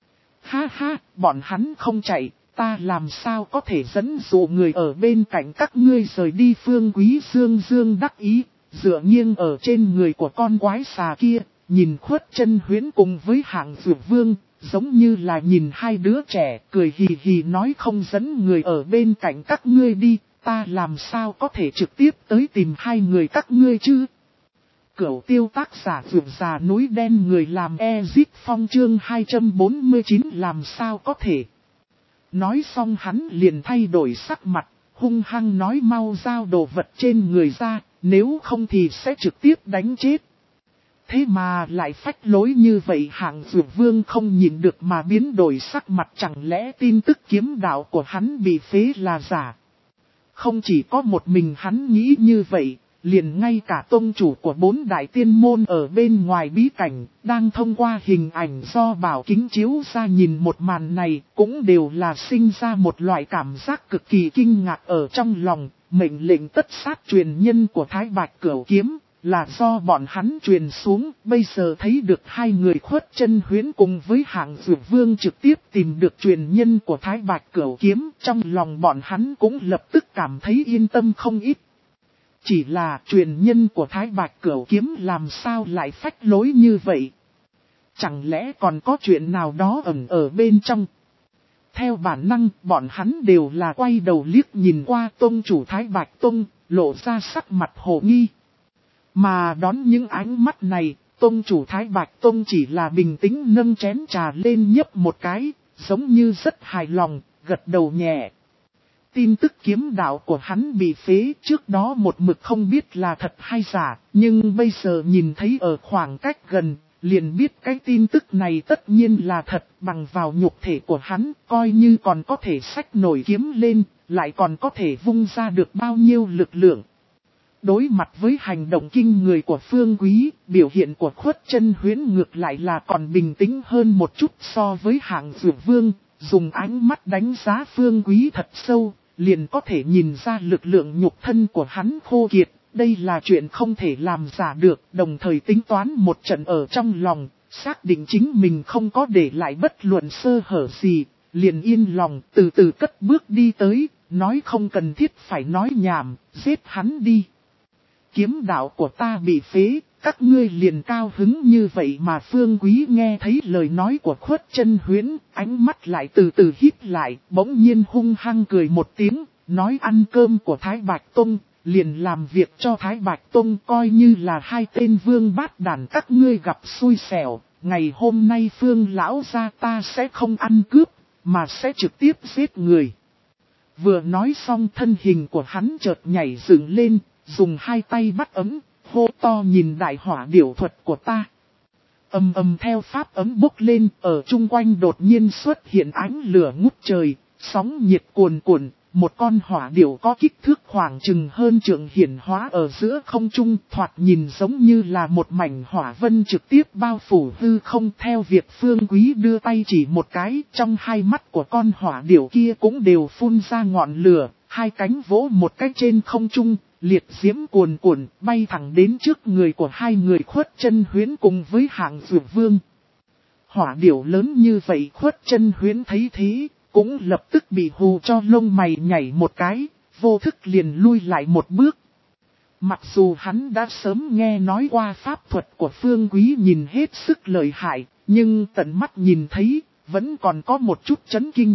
Ha ha, bọn hắn không chạy, ta làm sao có thể dẫn dụ người ở bên cạnh các ngươi rời đi. Phương Quý dương dương đắc ý, dựa nghiêng ở trên người của con quái xà kia, nhìn Khuất Chân Huyễn cùng với Hạng Dược Vương, giống như là nhìn hai đứa trẻ, cười hì hì nói không dẫn người ở bên cạnh các ngươi đi, ta làm sao có thể trực tiếp tới tìm hai người các ngươi chứ. Cửu Tiêu tác giả Vượt Già Núi Đen người làm Ezip Phong chương hai trăm bốn mươi chín làm sao có thể. Nói xong hắn liền thay đổi sắc mặt, hung hăng nói mau giao đồ vật trên người ra, nếu không thì sẽ trực tiếp đánh chết. Thế mà lại phách lối như vậy. Hạng Dược Vương không nhìn được mà biến đổi sắc mặt, chẳng lẽ tin tức kiếm đạo của hắn bị phế là giả. Không chỉ có một mình hắn nghĩ như vậy, liền ngay cả tông chủ của bốn đại tiên môn ở bên ngoài bí cảnh, đang thông qua hình ảnh do bảo kính chiếu ra nhìn một màn này, cũng đều là sinh ra một loại cảm giác cực kỳ kinh ngạc ở trong lòng. Mệnh lệnh tất sát truyền nhân của Thái Bạch Cửu Kiếm, là do bọn hắn truyền xuống, bây giờ thấy được hai người Khuất Chân Huyễn cùng với Hạng Dược Vương trực tiếp tìm được truyền nhân của Thái Bạch Cửu Kiếm, trong lòng bọn hắn cũng lập tức cảm thấy yên tâm không ít. Chỉ là truyền nhân của Thái Bạch Cửu Kiếm làm sao lại phách lối như vậy? Chẳng lẽ còn có chuyện nào đó ẩn ở bên trong? Theo bản năng, bọn hắn đều là quay đầu liếc nhìn qua tông chủ Thái Bạch Tông, lộ ra sắc mặt hồ nghi. Mà đón những ánh mắt này, tông chủ Thái Bạch Tông chỉ là bình tĩnh nâng chén trà lên nhấp một cái, giống như rất hài lòng, gật đầu nhẹ. tin tức kiếm đạo của hắn bị phế, trước đó một mực không biết là thật hay giả, nhưng bây giờ nhìn thấy ở khoảng cách gần, liền biết cái tin tức này tất nhiên là thật. Bằng vào nhục thể của hắn, coi như còn có thể xách nổi kiếm lên, lại còn có thể vung ra được bao nhiêu lực lượng. Đối mặt với hành động kinh người của Phương Quý, biểu hiện của Khuất Chân Huyễn ngược lại là còn bình tĩnh hơn một chút so với Hạng Dược Vương. Dùng ánh mắt đánh giá Phương Quý thật sâu, liền có thể nhìn ra lực lượng nhục thân của hắn khô kiệt. Đây là chuyện không thể làm giả được, đồng thời tính toán một trận ở trong lòng, xác định chính mình không có để lại bất luận sơ hở gì, liền yên lòng từ từ cất bước đi tới, nói không cần thiết phải nói nhảm, giết hắn đi. Kiếm đạo của ta bị phế, các ngươi liền cao hứng như vậy mà. Phương Quý nghe thấy lời nói của Khuất Chân Huyễn, ánh mắt lại từ từ híp lại, bỗng nhiên hung hăng cười một tiếng, nói ăn cơm của Thái Bạch Tông, liền làm việc cho Thái Bạch Tông, coi như là hai tên vương bát đàn các ngươi gặp xui xẻo. Ngày hôm nay Phương lão gia ta sẽ không ăn cướp, mà sẽ trực tiếp giết người. Vừa nói xong thân hình của hắn chợt nhảy dựng lên, dùng hai tay bắt ấm, hô to nhìn đại hỏa điểu thuật của ta. Ầm ầm theo pháp ấm bốc lên, ở chung quanh đột nhiên xuất hiện ánh lửa ngút trời, sóng nhiệt cuồn cuộn, một con hỏa điểu có kích thước khoảng chừng hơn trượng hiển hóa ở giữa không trung, thoạt nhìn giống như là một mảnh hỏa vân trực tiếp bao phủ hư không. Theo việc Phương Quý đưa tay chỉ một cái, trong hai mắt của con hỏa điểu kia cũng đều phun ra ngọn lửa, hai cánh vỗ một cái trên không trung. Liệt diễm cuồn cuộn bay thẳng đến trước người của hai người Khuất Chân Huyễn cùng với Hạng Dược Vương. Hỏa điểu lớn như vậy, Khuất Chân Huyễn thấy thế, cũng lập tức bị hù cho lông mày nhảy một cái, vô thức liền lui lại một bước. Mặc dù hắn đã sớm nghe nói qua pháp thuật của Phương Quý nhìn hết sức lợi hại, nhưng tận mắt nhìn thấy, vẫn còn có một chút chấn kinh.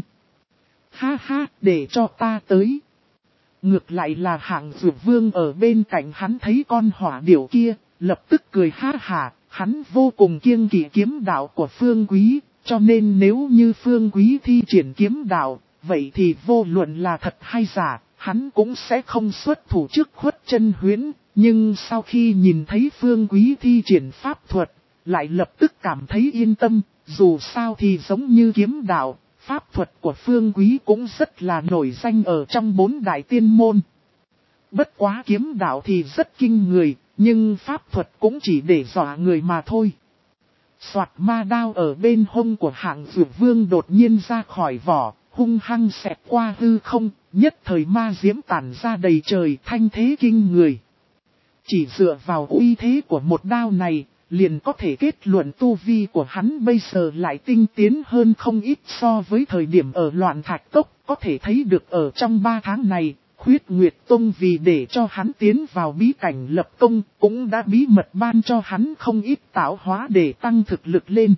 Ha ha, để cho ta tới. Ngược lại là Hạng Dược Vương ở bên cạnh hắn thấy con hỏa điểu kia, lập tức cười ha hả, hắn vô cùng kiêng kỵ kiếm đạo của Phương Quý, cho nên nếu như Phương Quý thi triển kiếm đạo, vậy thì vô luận là thật hay giả, hắn cũng sẽ không xuất thủ trước Khuất Chân Huyễn. Nhưng sau khi nhìn thấy Phương Quý thi triển pháp thuật, lại lập tức cảm thấy yên tâm, dù sao thì giống như kiếm đạo. Pháp thuật của Phương Quý cũng rất là nổi danh ở trong bốn đại tiên môn. Bất quá kiếm đạo thì rất kinh người, nhưng pháp thuật cũng chỉ để dọa người mà thôi. Soạt, ma đao ở bên hông của Hạng Dược Vương đột nhiên ra khỏi vỏ, hung hăng xẹt qua hư không, nhất thời ma diễm tản ra đầy trời, thanh thế kinh người. Chỉ dựa vào uy thế của một đao này, liền có thể kết luận tu vi của hắn bây giờ lại tinh tiến hơn không ít so với thời điểm ở Loạn Thạch Cốc. Có thể thấy được ở trong ba tháng này, Khuyết Nguyệt Tông vì để cho hắn tiến vào bí cảnh lập công, cũng đã bí mật ban cho hắn không ít tạo hóa để tăng thực lực lên.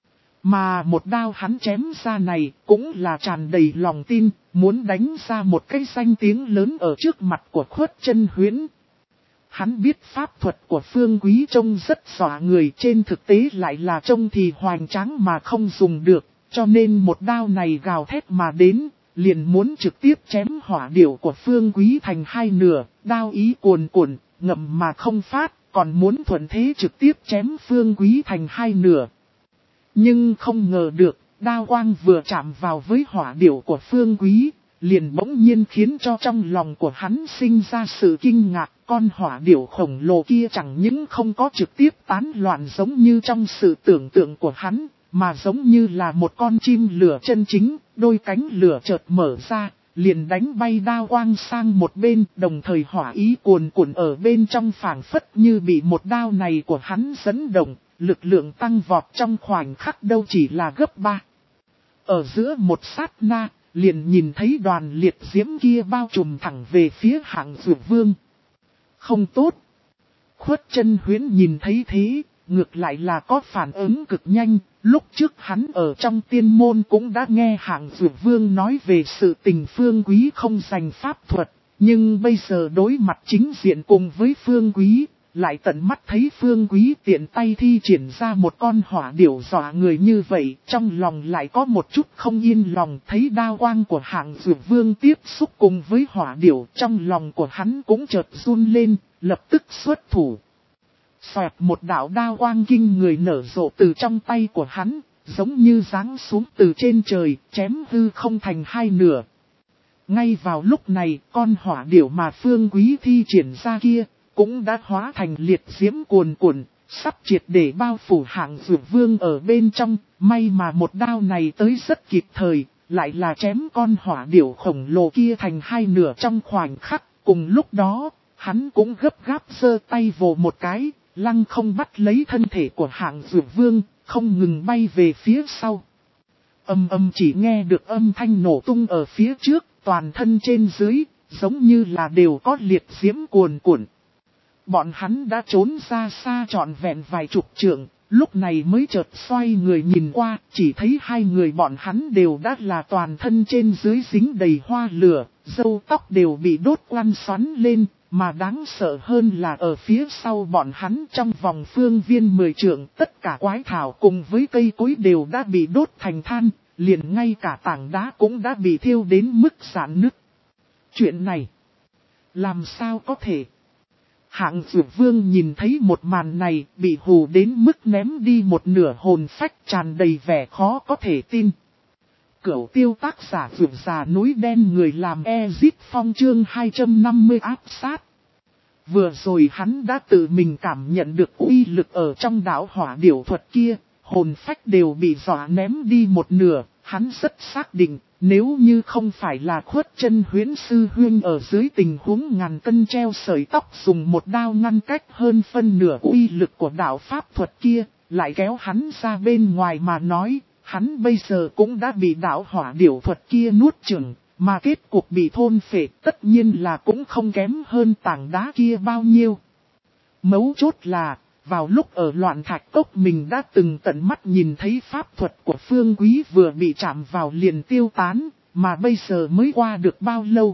Mà một đao hắn chém ra này cũng là tràn đầy lòng tin, muốn đánh ra một cái danh tiếng lớn ở trước mặt của Khuất Chân Huyễn. Hắn biết pháp thuật của Phương Quý trông rất dọa người, trên thực tế lại là trông thì hoành tráng mà không dùng được, cho nên một đao này gào thét mà đến, liền muốn trực tiếp chém hỏa điểu của Phương Quý thành hai nửa, đao ý cuồn cuộn, ngậm mà không phát, còn muốn thuận thế trực tiếp chém Phương Quý thành hai nửa. Nhưng không ngờ được, đao quang vừa chạm vào với hỏa điểu của Phương Quý, liền bỗng nhiên khiến cho trong lòng của hắn sinh ra sự kinh ngạc. Con hỏa điểu khổng lồ kia chẳng những không có trực tiếp tán loạn giống như trong sự tưởng tượng của hắn, mà giống như là một con chim lửa chân chính, đôi cánh lửa chợt mở ra, liền đánh bay đao quang sang một bên, đồng thời hỏa ý cuồn cuộn ở bên trong phảng phất như bị một đao này của hắn dẫn động, lực lượng tăng vọt trong khoảnh khắc đâu chỉ là gấp ba. Ở giữa một sát na, liền nhìn thấy đoàn liệt diễm kia bao trùm thẳng về phía Hạng Dược Vương. Không tốt. Khuất Chân Huyễn nhìn thấy thế, ngược lại là có phản ứng cực nhanh. Lúc trước hắn ở trong tiên môn cũng đã nghe Hạng Dược Vương nói về sự tình Phương Quý không giành pháp thuật. Nhưng bây giờ đối mặt chính diện cùng với Phương Quý, lại tận mắt thấy Phương Quý tiện tay thi triển ra một con hỏa điểu dọa người như vậy, trong lòng lại có một chút không yên lòng. Thấy đao quang của Hạng Dược Vương tiếp xúc cùng với hỏa điểu, trong lòng của hắn cũng chợt run lên, lập tức xuất thủ. Xoẹt, một đạo đao quang kinh người nở rộ từ trong tay của hắn, giống như giáng xuống từ trên trời, chém hư không thành hai nửa. Ngay vào lúc này, con hỏa điểu mà Phương Quý thi triển ra kia, cũng đã hóa thành liệt diễm cuồn cuộn, sắp triệt để bao phủ Hạng Dược Vương ở bên trong. May mà một đao này tới rất kịp thời, lại là chém con hỏa điểu khổng lồ kia thành hai nửa trong khoảnh khắc. Cùng lúc đó, hắn cũng gấp gáp giơ tay vồ một cái, lăng không bắt lấy thân thể của Hạng Dược Vương, không ngừng bay về phía sau. Âm âm chỉ nghe được âm thanh nổ tung ở phía trước, toàn thân trên dưới, giống như là đều có liệt diễm cuồn cuộn. Bọn hắn đã trốn ra xa trọn vẹn vài chục trượng, lúc này mới chợt xoay người nhìn qua, chỉ thấy hai người bọn hắn đều đã là toàn thân trên dưới dính đầy hoa lửa, râu tóc đều bị đốt quăn xoắn lên, mà đáng sợ hơn là ở phía sau bọn hắn trong vòng phương viên mười trượng, tất cả quái thảo cùng với cây cối đều đã bị đốt thành than, liền ngay cả tảng đá cũng đã bị thiêu đến mức rạn nứt. Chuyện này, làm sao có thể? Hạng Dược Vương nhìn thấy một màn này, bị hù đến mức ném đi một nửa hồn phách, tràn đầy vẻ khó có thể tin. Cửu Tiêu tác giả Dược Già Núi Đen, người làm Ezip Phong, chương hai trăm năm mươi áp sát. Vừa rồi hắn đã tự mình cảm nhận được uy lực ở trong đạo hỏa điểu thuật kia, hồn phách đều bị dọa ném đi một nửa. Hắn rất xác định, nếu như không phải là Khuất Chân Huyễn sư huynh ở dưới tình huống ngàn cân treo sợi tóc dùng một đao ngăn cách hơn phân nửa uy lực của đạo pháp thuật kia, lại kéo hắn ra bên ngoài mà nói, hắn bây giờ cũng đã bị đạo hỏa điểu thuật kia nuốt chửng, mà kết cục bị thôn phệ tất nhiên là cũng không kém hơn tảng đá kia bao nhiêu. Mấu chốt là, vào lúc ở Loạn Thạch Cốc mình đã từng tận mắt nhìn thấy pháp thuật của Phương Quý vừa bị chạm vào liền tiêu tán, mà bây giờ mới qua được bao lâu.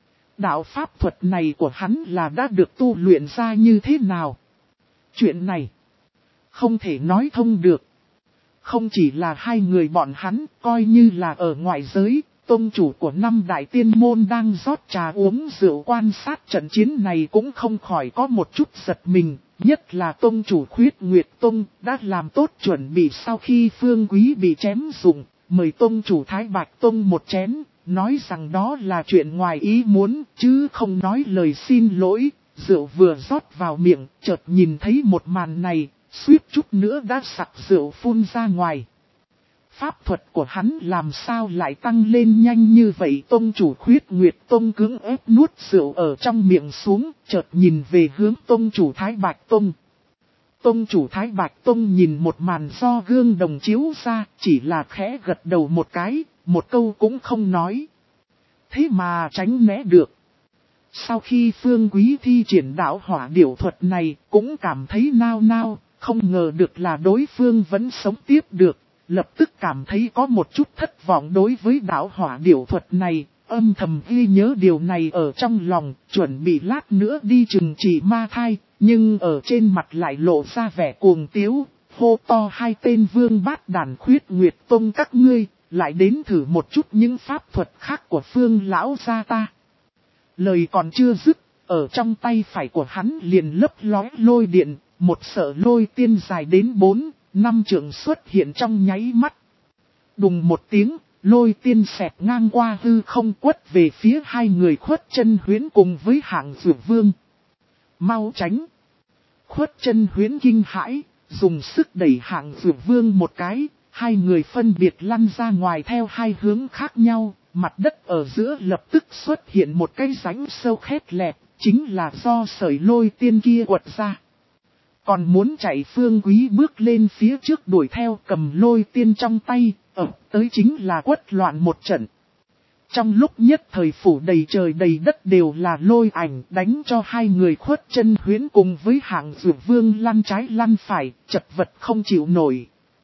Đạo pháp thuật này của hắn là đã được tu luyện ra như thế nào? Chuyện này không thể nói thông được. Không chỉ là hai người bọn hắn, coi như là ở ngoại giới, tông chủ của năm đại tiên môn đang rót trà uống rượu quan sát trận chiến này cũng không khỏi có một chút giật mình. Nhất là tông chủ Khuyết Nguyệt Tông đã làm tốt chuẩn bị sau khi Phương Quý bị chém dụng, mời tông chủ Thái Bạch Tông một chén, nói rằng đó là chuyện ngoài ý muốn, chứ không nói lời xin lỗi. Rượu vừa rót vào miệng, chợt nhìn thấy một màn này, suýt chút nữa đã sặc rượu phun ra ngoài. Pháp thuật của hắn làm sao lại tăng lên nhanh như vậy? Tông chủ Khuyết Nguyệt Tông cưỡng ép nuốt rượu ở trong miệng xuống, chợt nhìn về hướng tông chủ Thái Bạch Tông. Tông chủ Thái Bạch Tông nhìn một màn do gương đồng chiếu ra, chỉ là khẽ gật đầu một cái, một câu cũng không nói. Thế mà tránh né được. Sau khi Phương Quý thi triển đạo hỏa điểu thuật này, cũng cảm thấy nao nao, không ngờ được là đối phương vẫn sống tiếp được. Lập tức cảm thấy có một chút thất vọng đối với đạo hỏa điểu thuật này, âm thầm ghi nhớ điều này ở trong lòng, chuẩn bị lát nữa đi trừng trị ma thai, nhưng ở trên mặt lại lộ ra vẻ cuồng tiếu, hô to hai tên vương bát đàn Khuyết Nguyệt Tông các ngươi, lại đến thử một chút những pháp thuật khác của Phương lão gia ta. Lời còn chưa dứt, ở trong tay phải của hắn liền lấp lóe lôi điện, một sợi lôi tiên dài đến bốn năm trượng xuất hiện trong nháy mắt. Đùng một tiếng, lôi tiên xẹt ngang qua hư không quất về phía hai người Khuất Chân Huyễn cùng với Hạng Dược Vương. Mau tránh! Khuất Chân Huyễn kinh hãi, dùng sức đẩy Hạng Dược Vương một cái, hai người phân biệt lăn ra ngoài theo hai hướng khác nhau, mặt đất ở giữa lập tức xuất hiện một cái rãnh sâu khét lẹt, chính là do sợi lôi tiên kia quật ra. Còn muốn chạy Phương Quý bước lên phía trước đuổi theo cầm lôi tiên trong tay, ở tới chính là quất loạn một trận. Trong lúc nhất thời phủ đầy trời đầy đất đều là lôi ảnh đánh cho hai người Khuất Chân Huyễn cùng với Hạng Dược Vương lăn trái lăn phải, chật vật không chịu nổi.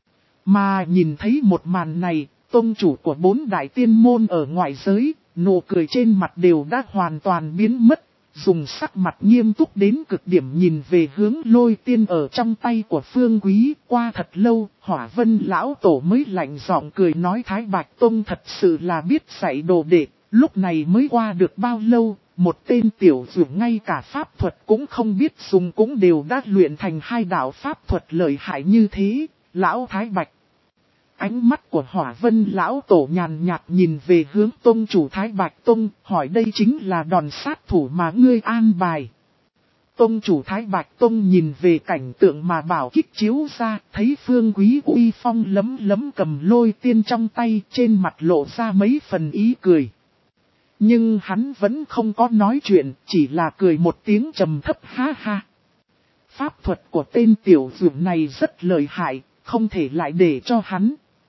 Mà nhìn thấy một màn này, tông chủ của bốn đại tiên môn ở ngoại giới, nụ cười trên mặt đều đã hoàn toàn biến mất. dùng sắc mặt nghiêm túc đến cực điểm nhìn về hướng lôi tiên ở trong tay của Phương Quý. Qua thật lâu, Hỏa Vân lão tổ mới lạnh giọng cười nói Thái Bạch Tông thật sự là biết dạy đồ đệ, lúc này mới qua được bao lâu, một tên tiểu dược ngay cả pháp thuật cũng không biết dùng cũng đều đã luyện thành hai đạo pháp thuật lợi hại như thế, lão Thái Bạch. Ánh mắt của Hỏa Vân lão tổ nhàn nhạt nhìn về hướng tông chủ Thái Bạch Tông, hỏi đây chính là đòn sát thủ mà ngươi an bài. Tông chủ Thái Bạch Tông nhìn về cảnh tượng mà bảo kích chiếu ra, thấy Phương Quý uy phong lấm lấm cầm lôi tiên trong tay, trên mặt lộ ra mấy phần ý cười. Nhưng hắn vẫn không có nói chuyện, chỉ là cười một tiếng trầm thấp ha ha. Pháp thuật của tên tiểu dược này rất lợi hại, không thể lại để cho hắn.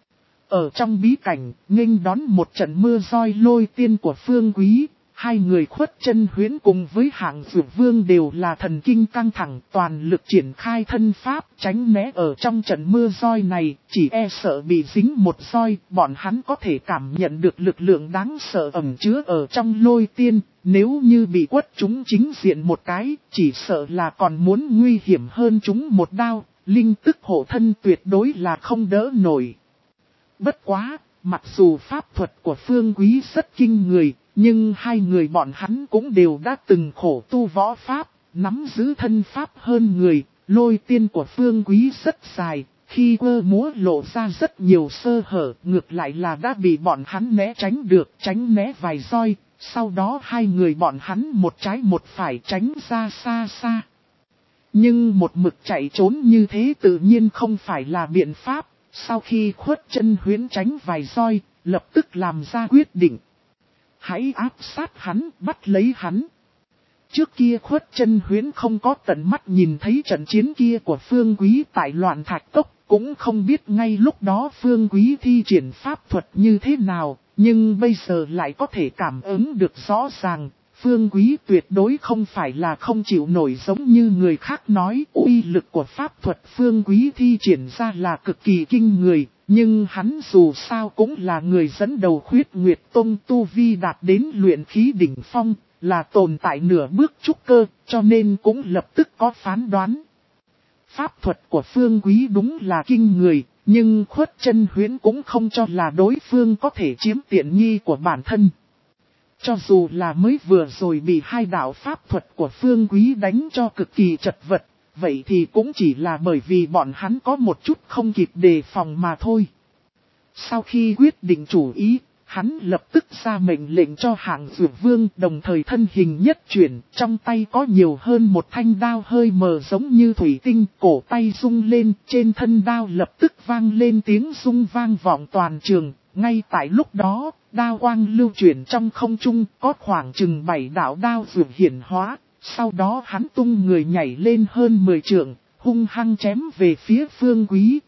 Ở trong bí cảnh, nghênh đón một trận mưa roi lôi tiên của Phương Quý, hai người Khuất Chân Huyễn cùng với Hạng Dược Vương đều là thần kinh căng thẳng, toàn lực triển khai thân pháp, tránh né ở trong trận mưa roi này, chỉ e sợ bị dính một roi, bọn hắn có thể cảm nhận được lực lượng đáng sợ ẩn chứa ở trong lôi tiên, nếu như bị quất chúng chính diện một cái, chỉ sợ là còn muốn nguy hiểm hơn chúng một đao, linh tức hộ thân tuyệt đối là không đỡ nổi. Bất quá, mặc dù pháp thuật của Phương Quý rất kinh người, nhưng hai người bọn hắn cũng đều đã từng khổ tu võ pháp, nắm giữ thân pháp hơn người, lôi tiên của Phương Quý rất dài, khi quơ múa lộ ra rất nhiều sơ hở, ngược lại là đã bị bọn hắn né tránh được, tránh né vài roi, sau đó hai người bọn hắn một trái một phải tránh ra xa xa. Nhưng một mực chạy trốn như thế tự nhiên không phải là biện pháp. Sau khi Khuất Chân Huyễn tránh vài roi, lập tức làm ra quyết định. Hãy áp sát hắn, bắt lấy hắn. Trước kia Khuất Chân Huyễn không có tận mắt nhìn thấy trận chiến kia của Phương Quý tại Loạn Thạch Cốc, cũng không biết ngay lúc đó Phương Quý thi triển pháp thuật như thế nào, nhưng bây giờ lại có thể cảm ứng được rõ ràng. Phương Quý tuyệt đối không phải là không chịu nổi giống như người khác nói, uy lực của pháp thuật Phương Quý thi triển ra là cực kỳ kinh người, nhưng hắn dù sao cũng là người dẫn đầu Khuyết Nguyệt Tông tu vi đạt đến luyện khí đỉnh phong, là tồn tại nửa bước trúc cơ, cho nên cũng lập tức có phán đoán. Pháp thuật của Phương Quý đúng là kinh người, nhưng Khuất Chân Huyễn cũng không cho là đối phương có thể chiếm tiện nghi của bản thân. Cho dù là mới vừa rồi bị hai đạo pháp thuật của Phương Quý đánh cho cực kỳ chật vật, vậy thì cũng chỉ là bởi vì bọn hắn có một chút không kịp đề phòng mà thôi. Sau khi quyết định chủ ý, hắn lập tức ra mệnh lệnh cho Hạng Dược Vương, đồng thời thân hình nhất chuyển, trong tay có nhiều hơn một thanh đao hơi mờ giống như thủy tinh, cổ tay rung lên, trên thân đao lập tức vang lên tiếng rung vang vọng toàn trường. Ngay tại lúc đó, đao quang lưu chuyển trong không trung, có khoảng chừng bảy đạo đao dược hiển hóa, sau đó hắn tung người nhảy lên hơn mười trượng, hung hăng chém về phía Phương Quý.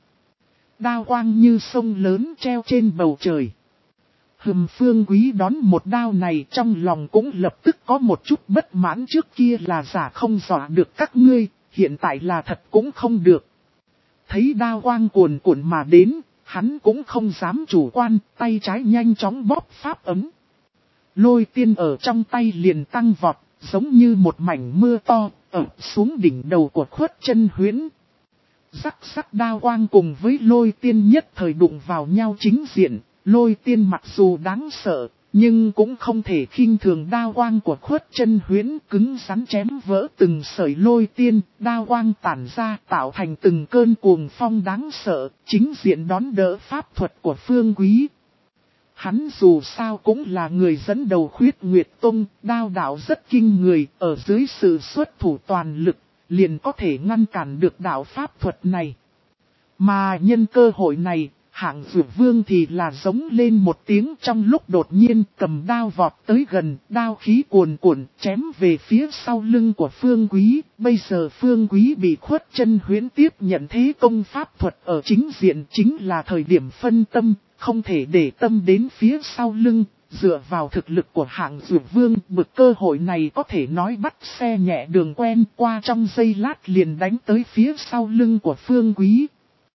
Đao quang như sông lớn treo trên bầu trời. Hừm, Phương Quý đón một đao này trong lòng cũng lập tức có một chút bất mãn, trước kia là giả không dọa được các ngươi, hiện tại là thật cũng không được. Thấy đao quang cuồn cuộn mà đến, hắn cũng không dám chủ quan, tay trái nhanh chóng bóp pháp ấm. Lôi tiên ở trong tay liền tăng vọt, giống như một mảnh mưa to, ập xuống đỉnh đầu của Khuất Chân Huyễn. Sắc sắc đao quang cùng với lôi tiên nhất thời đụng vào nhau chính diện, lôi tiên mặc dù đáng sợ, nhưng cũng không thể khinh thường đao quang của Khuất Chân Huyễn, cứng rắn chém vỡ từng sợi lôi tiên, đao quang tản ra tạo thành từng cơn cuồng phong đáng sợ, chính diện đón đỡ pháp thuật của Phương Quý. Hắn dù sao cũng là người dẫn đầu Khuyết Nguyệt Tông, đao đạo rất kinh người, ở dưới sự xuất thủ toàn lực, liền có thể ngăn cản được đạo pháp thuật này. Mà nhân cơ hội này, Hạng Dược Vương thì là giống lên một tiếng, trong lúc đột nhiên cầm đao vọt tới gần, đao khí cuồn cuộn chém về phía sau lưng của Phương Quý. Bây giờ Phương Quý bị Khuất Chân Huyễn tiếp nhận thế công pháp thuật ở chính diện, chính là thời điểm phân tâm, không thể để tâm đến phía sau lưng. Dựa vào thực lực của Hạng Dược Vương, bực cơ hội này có thể nói bắt xe nhẹ đường quen, qua trong giây lát liền đánh tới phía sau lưng của Phương Quý.